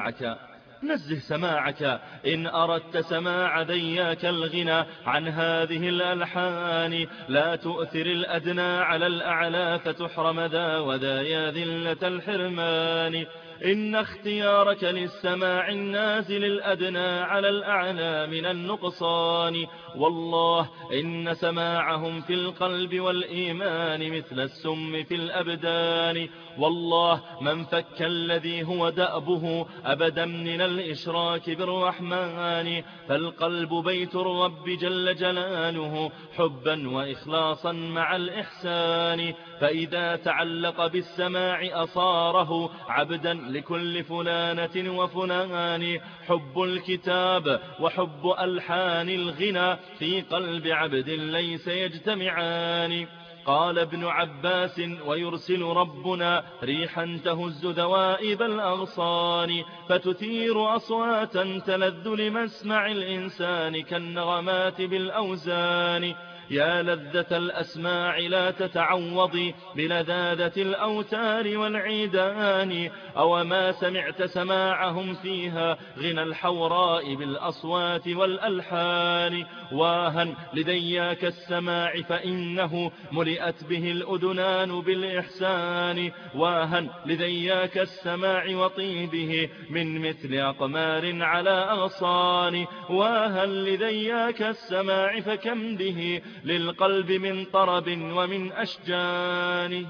سماعك إن أردت سماع ذياك الغنى عن هذه الألحان، لا تؤثر الأدنى على الأعلى فتحرم ذا وذا يا ذلة الحرمان. إن اختيارك للسماع النازل الأدنى على الأعلى من النقصان، والله إن سماعهم في القلب والإيمان مثل السم في الأبدان. والله من فك الذي هو دأبه أبدا من الإشراك بالرحمن، فالقلب بيت الرب جل جلاله حبا وإخلاصا مع الإحسان، فإذا تعلق بالسماع أصاره عبدا لكل فلانة وفلان. حب الكتاب وحب ألحان الغنى في قلب عبد ليس يجتمعان. قال ابن عباس: ويرسل ربنا ريحا تهز ذوائب الأغصان فتثير أصواتا تلذ لمسمع الإنسان كالنغمات بالأوزان. يا لذة الأسماع لا تتعوضي بلذاذة الأوتار والعيدان، أو ما سمعت سماعهم فيها غنى الحوراء بالأصوات والألحان. واها لذياك السماع فإنه ملئت به الأذنان بالإحسان، واها لذياك السماع وطيبه من مثل أقمار على أغصان، واها لذياك السماع فكم به للقلب من طرب ومن أشجان.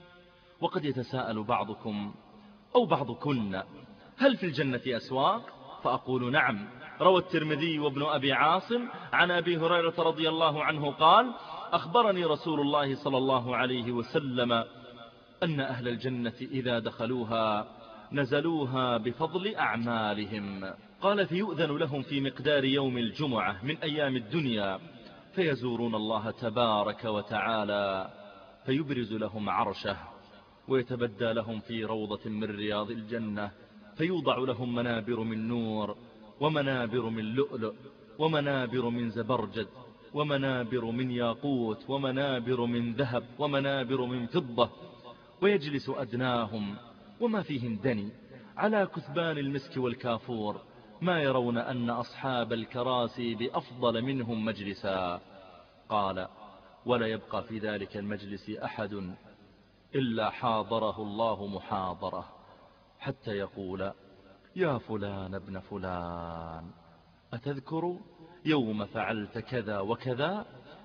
وقد يتساءل بعضكم أو بعضكن: هل في الجنة أسواق؟ فأقول: نعم. روى الترمذي وابن أبي عاصم عن أبي هريرة رضي الله عنه قال: أخبرني رسول الله صلى الله عليه وسلم أن أهل الجنة إذا دخلوها نزلوها بفضل أعمالهم. قال: فيؤذن لهم في مقدار يوم الجمعة من أيام الدنيا، فيزورون الله تبارك وتعالى فيبرز لهم عرشه، ويتبدى لهم في روضة من رياض الجنة، فيوضع لهم منابر من نور، ومنابر من لؤلؤ، ومنابر من زبرجد، ومنابر من ياقوت، ومنابر من ذهب، ومنابر من فضة، ويجلس أدناهم وما فيهم دني على كثبان المسك والكافور، ما يرون أن أصحاب الكراسي بأفضل منهم مجلسا. قال: ولا يبقى في ذلك المجلس أحد إلا حاضره الله محاضرة، حتى يقول: يا فلان ابن فلان، أتذكر يوم فعلت كذا وكذا؟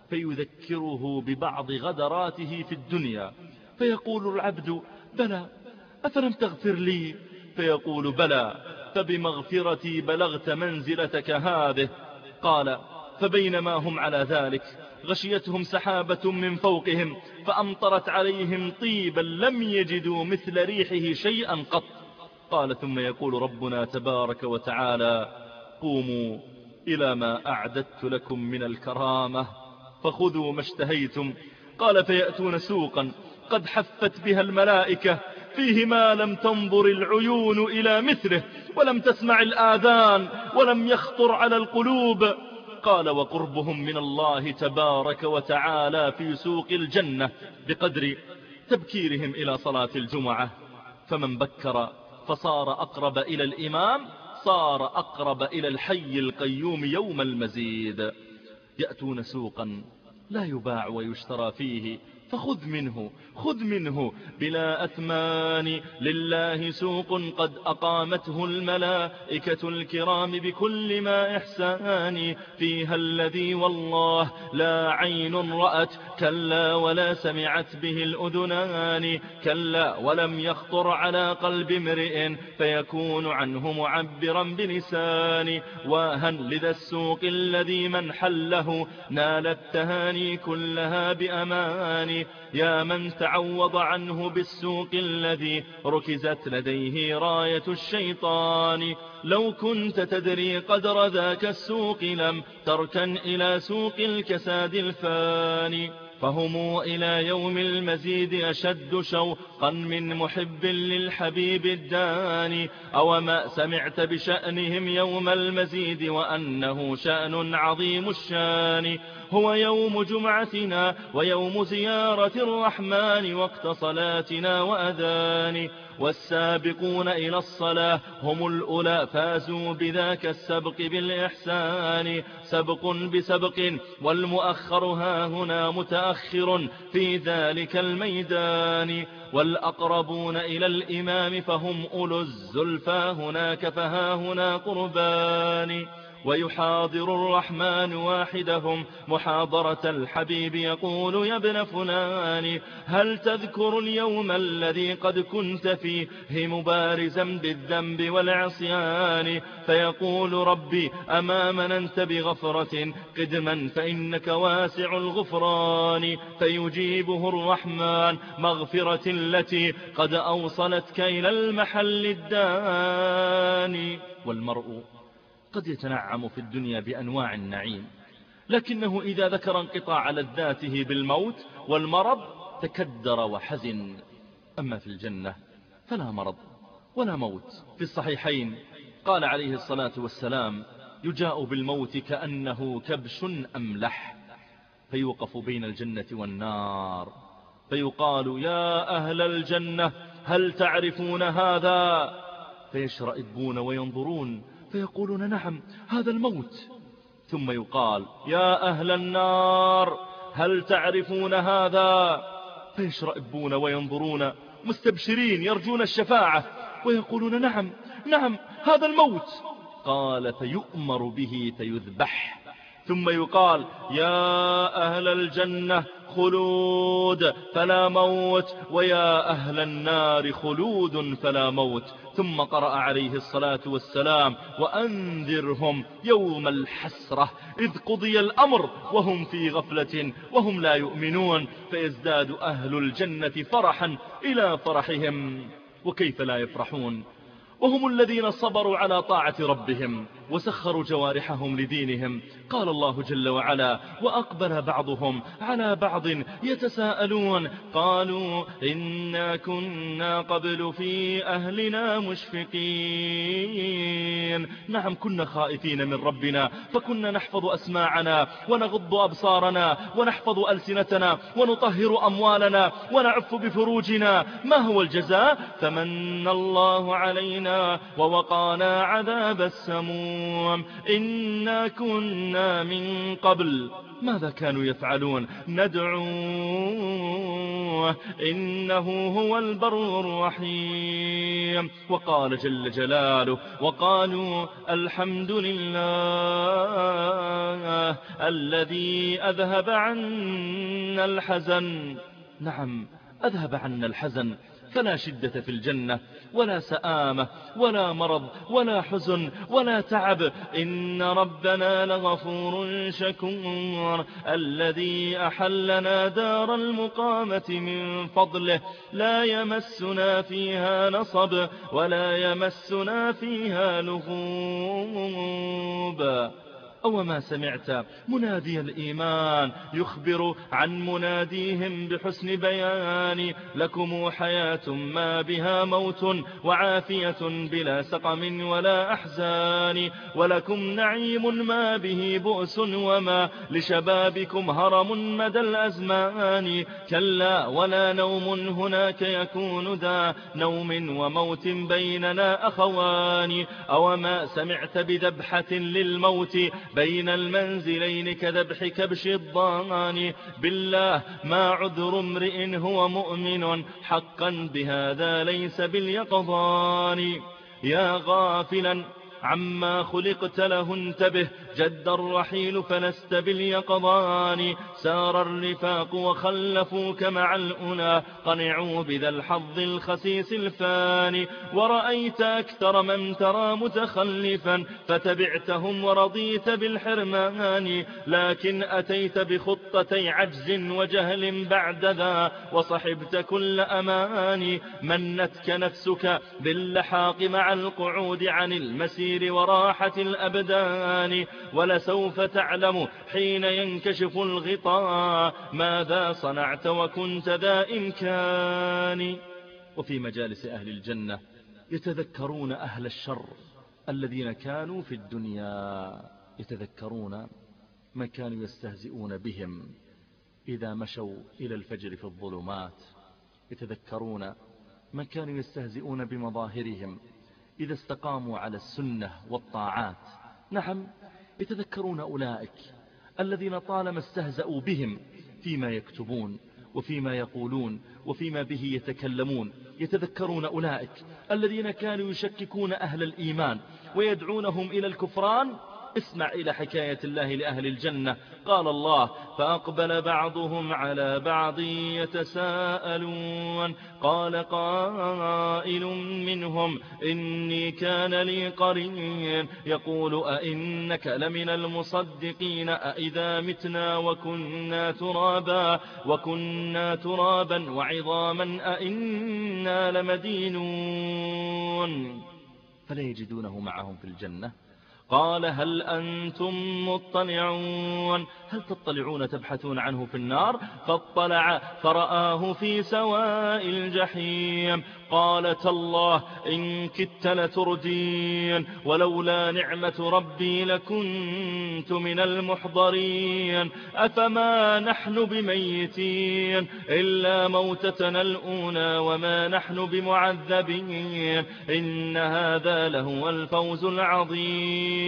فيذكره ببعض غدراته في الدنيا، فيقول العبد: بلى، أفلم تغفر لي؟ فيقول: بلى، فبمغفرتي بلغت منزلتك هذه. قال: فبينما هم على ذلك غشيتهم سحابة من فوقهم فأمطرت عليهم طيبا لم يجدوا مثل ريحه شيئا قط. قال: ثم يقول ربنا تبارك وتعالى: قوموا إلى ما أعددت لكم من الكرامة فخذوا ما اشتهيتم. قال: فيأتون سوقا قد حفت بها الملائكة، فيه ما لم تنظر العيون إلى مثله، ولم تسمع الآذان، ولم يخطر على القلوب. قال: وقربهم من الله تبارك وتعالى في سوق الجنة بقدر تبكيرهم إلى صلاة الجمعة، فمن بكر فصار أقرب إلى الإمام صار أقرب إلى الحي القيوم يوم المزيد. يأتون سوقا لا يباع ويشترى فيه، فخذ منه، خذ منه بلا أثمان، لله سوق قد أقامته الملائكة الكرام بكل ما إحسان، فيها الذي والله لا عين رأت، كلا ولا سمعت به الأذنان، كلا ولم يخطر على قلب امرئ، فيكون عنه معبرا بلسان. واها لذا السوق الذي من حله نال التهاني كلها بأمان، يا من تعوض عنه بالسوق الذي ركزت لديه راية الشيطان. لو كنت تدري قدر ذاك السوق لم تركن إلى سوق الكساد الفاني، فهم إلى يوم المزيد أشد شوقا من محب للحبيب الداني. أو ما سمعت بشأنهم يوم المزيد وأنه شأن عظيم الشان، هو يوم جمعتنا ويوم زيارة الرحمن وقت صلاتنا وأذان. والسابقون إلى الصلاة هم الأولى فازوا بذاك السبق بالإحسان، سبق بسبق والمؤخر ها هنا متأخر في ذلك الميدان. والأقربون إلى الإمام فهم أولو الزلفى هناك فها هنا قربان. ويحاضر الرحمن واحدهم محاضرة الحبيب يقول: يا ابن فلان، هل تذكر اليوم الذي قد كنت فيه مبارزا بالذنب والعصيان؟ فيقول: ربي أما مننت بغفرة قدما فإنك واسع الغفران. فيجيبه الرحمن: مغفرة التي قد أوصلتك إلى المحل الداني. والمرء قد يتنعم في الدنيا بأنواع النعيم، لكنه إذا ذكر انقطاع لذاته بالموت والمرض تكدر وحزن. أما في الجنة فلا مرض ولا موت. في الصحيحين قال عليه الصلاة والسلام: يجاء بالموت كأنه كبش أملح، فيوقف بين الجنة والنار، فيقال: يا أهل الجنة هل تعرفون هذا؟ فيشرئبون وينظرون فيقولون: نعم، هذا الموت. ثم يقال: يا أهل النار هل تعرفون هذا؟ فيشرئبون وينظرون مستبشرين يرجون الشفاعة ويقولون: نعم، نعم، هذا الموت. قال: فيؤمر به فيذبح. ثم يقال: يا أهل الجنة خلود فلا موت، ويا أهل النار خلود فلا موت. ثم قرأ عليه الصلاة والسلام: وأنذرهم يوم الحسرة إذ قضي الأمر وهم في غفلة وهم لا يؤمنون، فيزداد أهل الجنة فرحا إلى فرحهم. وكيف لا يفرحون وهم الذين صبروا على طاعة ربهم وسخروا جوارحهم لدينهم. قال الله جل وعلا: وأقبل بعضهم على بعض يتساءلون قالوا إنا كنا قبل في أهلنا مشفقين. نعم، كنا خائفين من ربنا، فكنا نحفظ أسماعنا ونغض أبصارنا ونحفظ ألسنتنا ونطهر أموالنا ونعف بفروجنا. ما هو الجزاء؟ فمن الله علينا ووقانا عذاب السموم. إنا كنا من قبل. ماذا كانوا يفعلون؟ ندعوه إنه هو البر الرحيم. وقال جل جلاله: وقالوا الحمد لله الذي أذهب عنا الحزن. نعم، أذهب عنا الحزن، فلا شدة في الجنة ولا سآمة ولا مرض ولا حزن ولا تعب. إن ربنا لغفور شكور الذي أحلنا دار المقامة من فضله لا يمسنا فيها نصب ولا يمسنا فيها لغوب. أو ما سمعت منادي الإيمان يخبر عن مناديهم بحسن بيان: لكم حياة ما بها موت وعافية بلا سقم ولا أحزان، ولكم نعيم ما به بؤس وما لشبابكم هرم مدى الأزمان. كلا ولا نوم هناك يكون ذا نوم وموت بيننا أخوان. أو ما سمعت بذبحة للموت بين المنزلين كذبح كبش الضان. بالله ما عذر امرئ هو مؤمن حقا بهذا ليس باليقظان. يا غافلا عما خلقت له انتبه، جد الرحيل فلست باليقظان. سار الرفاق وخلفوك مع الأولى، قنعوا بذا الحظ الخسيس الفاني. ورأيت أكثر من ترى متخلفا فتبعتهم ورضيت بالحرمان. لكن أتيت بخطتي عجز وجهل بعد ذا وصحبت كل أمان. منتك نفسك باللحاق مع القعود عن المسير وراحة الأبدان. ولسوف تعلم حين ينكشف الغطاء ماذا صنعت وكنت ذا إمكان. وفي مجالس أهل الجنة يتذكرون أهل الشر الذين كانوا في الدنيا، يتذكرون ما كانوا يستهزئون بهم إذا مشوا إلى الفجر في الظلمات، يتذكرون ما كانوا يستهزئون بمظاهرهم إذا استقاموا على السنة والطاعات. نعم، يتذكرون أولئك الذين طالما استهزأوا بهم فيما يكتبون وفيما يقولون وفيما به يتكلمون. يتذكرون أولئك الذين كانوا يشككون أهل الإيمان ويدعونهم إلى الكفران. اسمع إلى حكاية الله لأهل الجنة. قال الله: فأقبل بعضهم على بعض يتساءلون قال قائل منهم إني كان لي قرين يقول أئنك لمن المصدقين أئذا متنا وكنا ترابا وعظاما أئنا لمدينون. فلا يجدونه معهم في الجنة. قال: هل أنتم مطلعون؟ هل تطلعون تبحثون عنه في النار؟ فاطلع فرآه في سواء الجحيم. قال: تالله إن كدت لتردين ولولا نعمة ربي لكنت من المحضرين. أفما نحن بميتين إلا موتتنا الأولى وما نحن بمعذبين إن هذا لهو الفوز العظيم.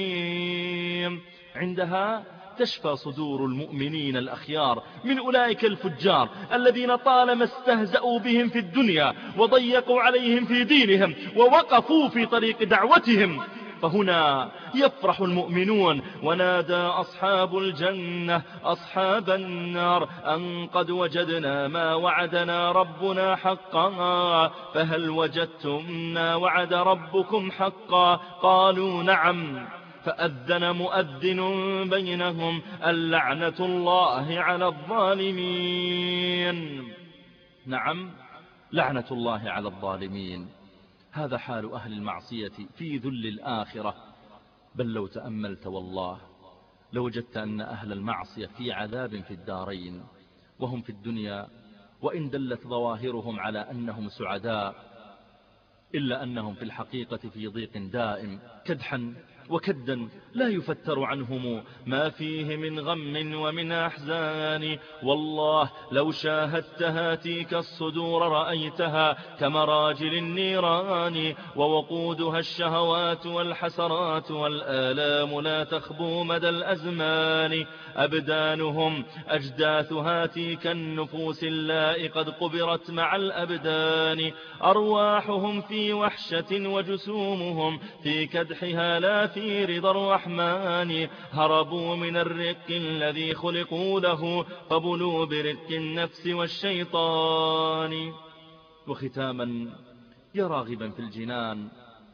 عندها تشفى صدور المؤمنين الأخيار من أولئك الفجار الذين طالما استهزأوا بهم في الدنيا وضيقوا عليهم في دينهم ووقفوا في طريق دعوتهم. فهنا يفرح المؤمنون. ونادى أصحاب الجنة أصحاب النار أن قد وجدنا ما وعدنا ربنا حقا فهل وجدتم ما وعد ربكم حقا؟ قالوا: نعم. فأذن مؤذن بينهم اللعنة الله على الظالمين. نعم، لعنة الله على الظالمين. هذا حال أهل المعصية في ذل الآخرة. بل لو تأملت والله لوجدت أن أهل المعصية في عذاب في الدارين وهم في الدنيا، وإن دلت ظواهرهم على أنهم سعداء إلا أنهم في الحقيقة في ضيق دائم، كدحا وكدا لا يفتر عنهم ما فيه من غم ومن أحزان. والله لو شاهدت هاتيك الصدور رأيتها كمراجل النيران، ووقودها الشهوات والحسرات والآلام لا تخبو مدى الأزمان. أبدانهم أجداث هاتيك النفوس اللائي قد قبرت مع الأبدان. أرواحهم في وحشة وجسومهم في كدحها لا في رضا الرحمن. هربوا من الرق الذي خلقوا له فبلوا برق النفس والشيطان. وختاما، يا راغبا في الجنان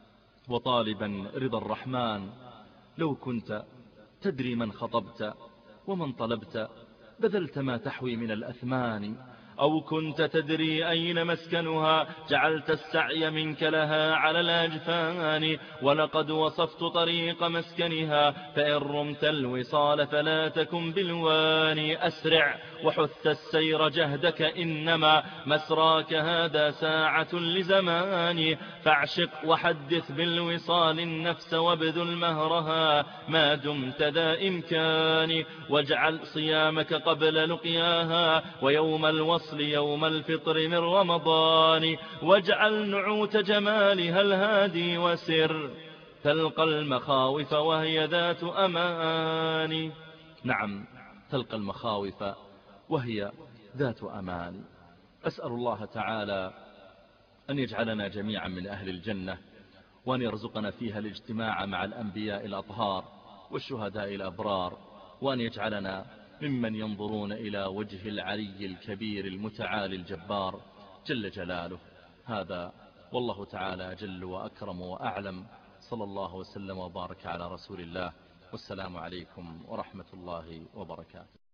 وطالبا رضا الرحمن، لو كنت تدري من خطبت ومن طلبت بذلت ما تحوي من الأثمان. أو كنت تدري أين مسكنها جعلت السعي منك لها على الأجفان. ولقد وصفت طريق مسكنها فإن رمت الوصال فلا تكن بالوان. أسرع وحث السير جهدك إنما مسراك هذا ساعة لزمان. فاعشق وحدث بالوصال النفس وابذل مهرها ما دمت ذا إمكان. واجعل صيامك قبل لقياها ويوم الوصل يوم الفطر من رمضان. واجعل نعوت جمالها الهادي وسر تلقى المخاوف وهي ذات أمان. نعم، تلقى المخاوف وهي ذات أمان. أسأل الله تعالى أن يجعلنا جميعا من أهل الجنة، وأن يرزقنا فيها الاجتماع مع الأنبياء الأطهار والشهداء الأبرار، وأن يجعلنا ممن ينظرون إلى وجه العلي الكبير المتعالي الجبار جل جلاله. هذا والله تعالى جل وأكرم وأعلم. صلى الله وسلم وبارك على رسول الله، والسلام عليكم ورحمة الله وبركاته.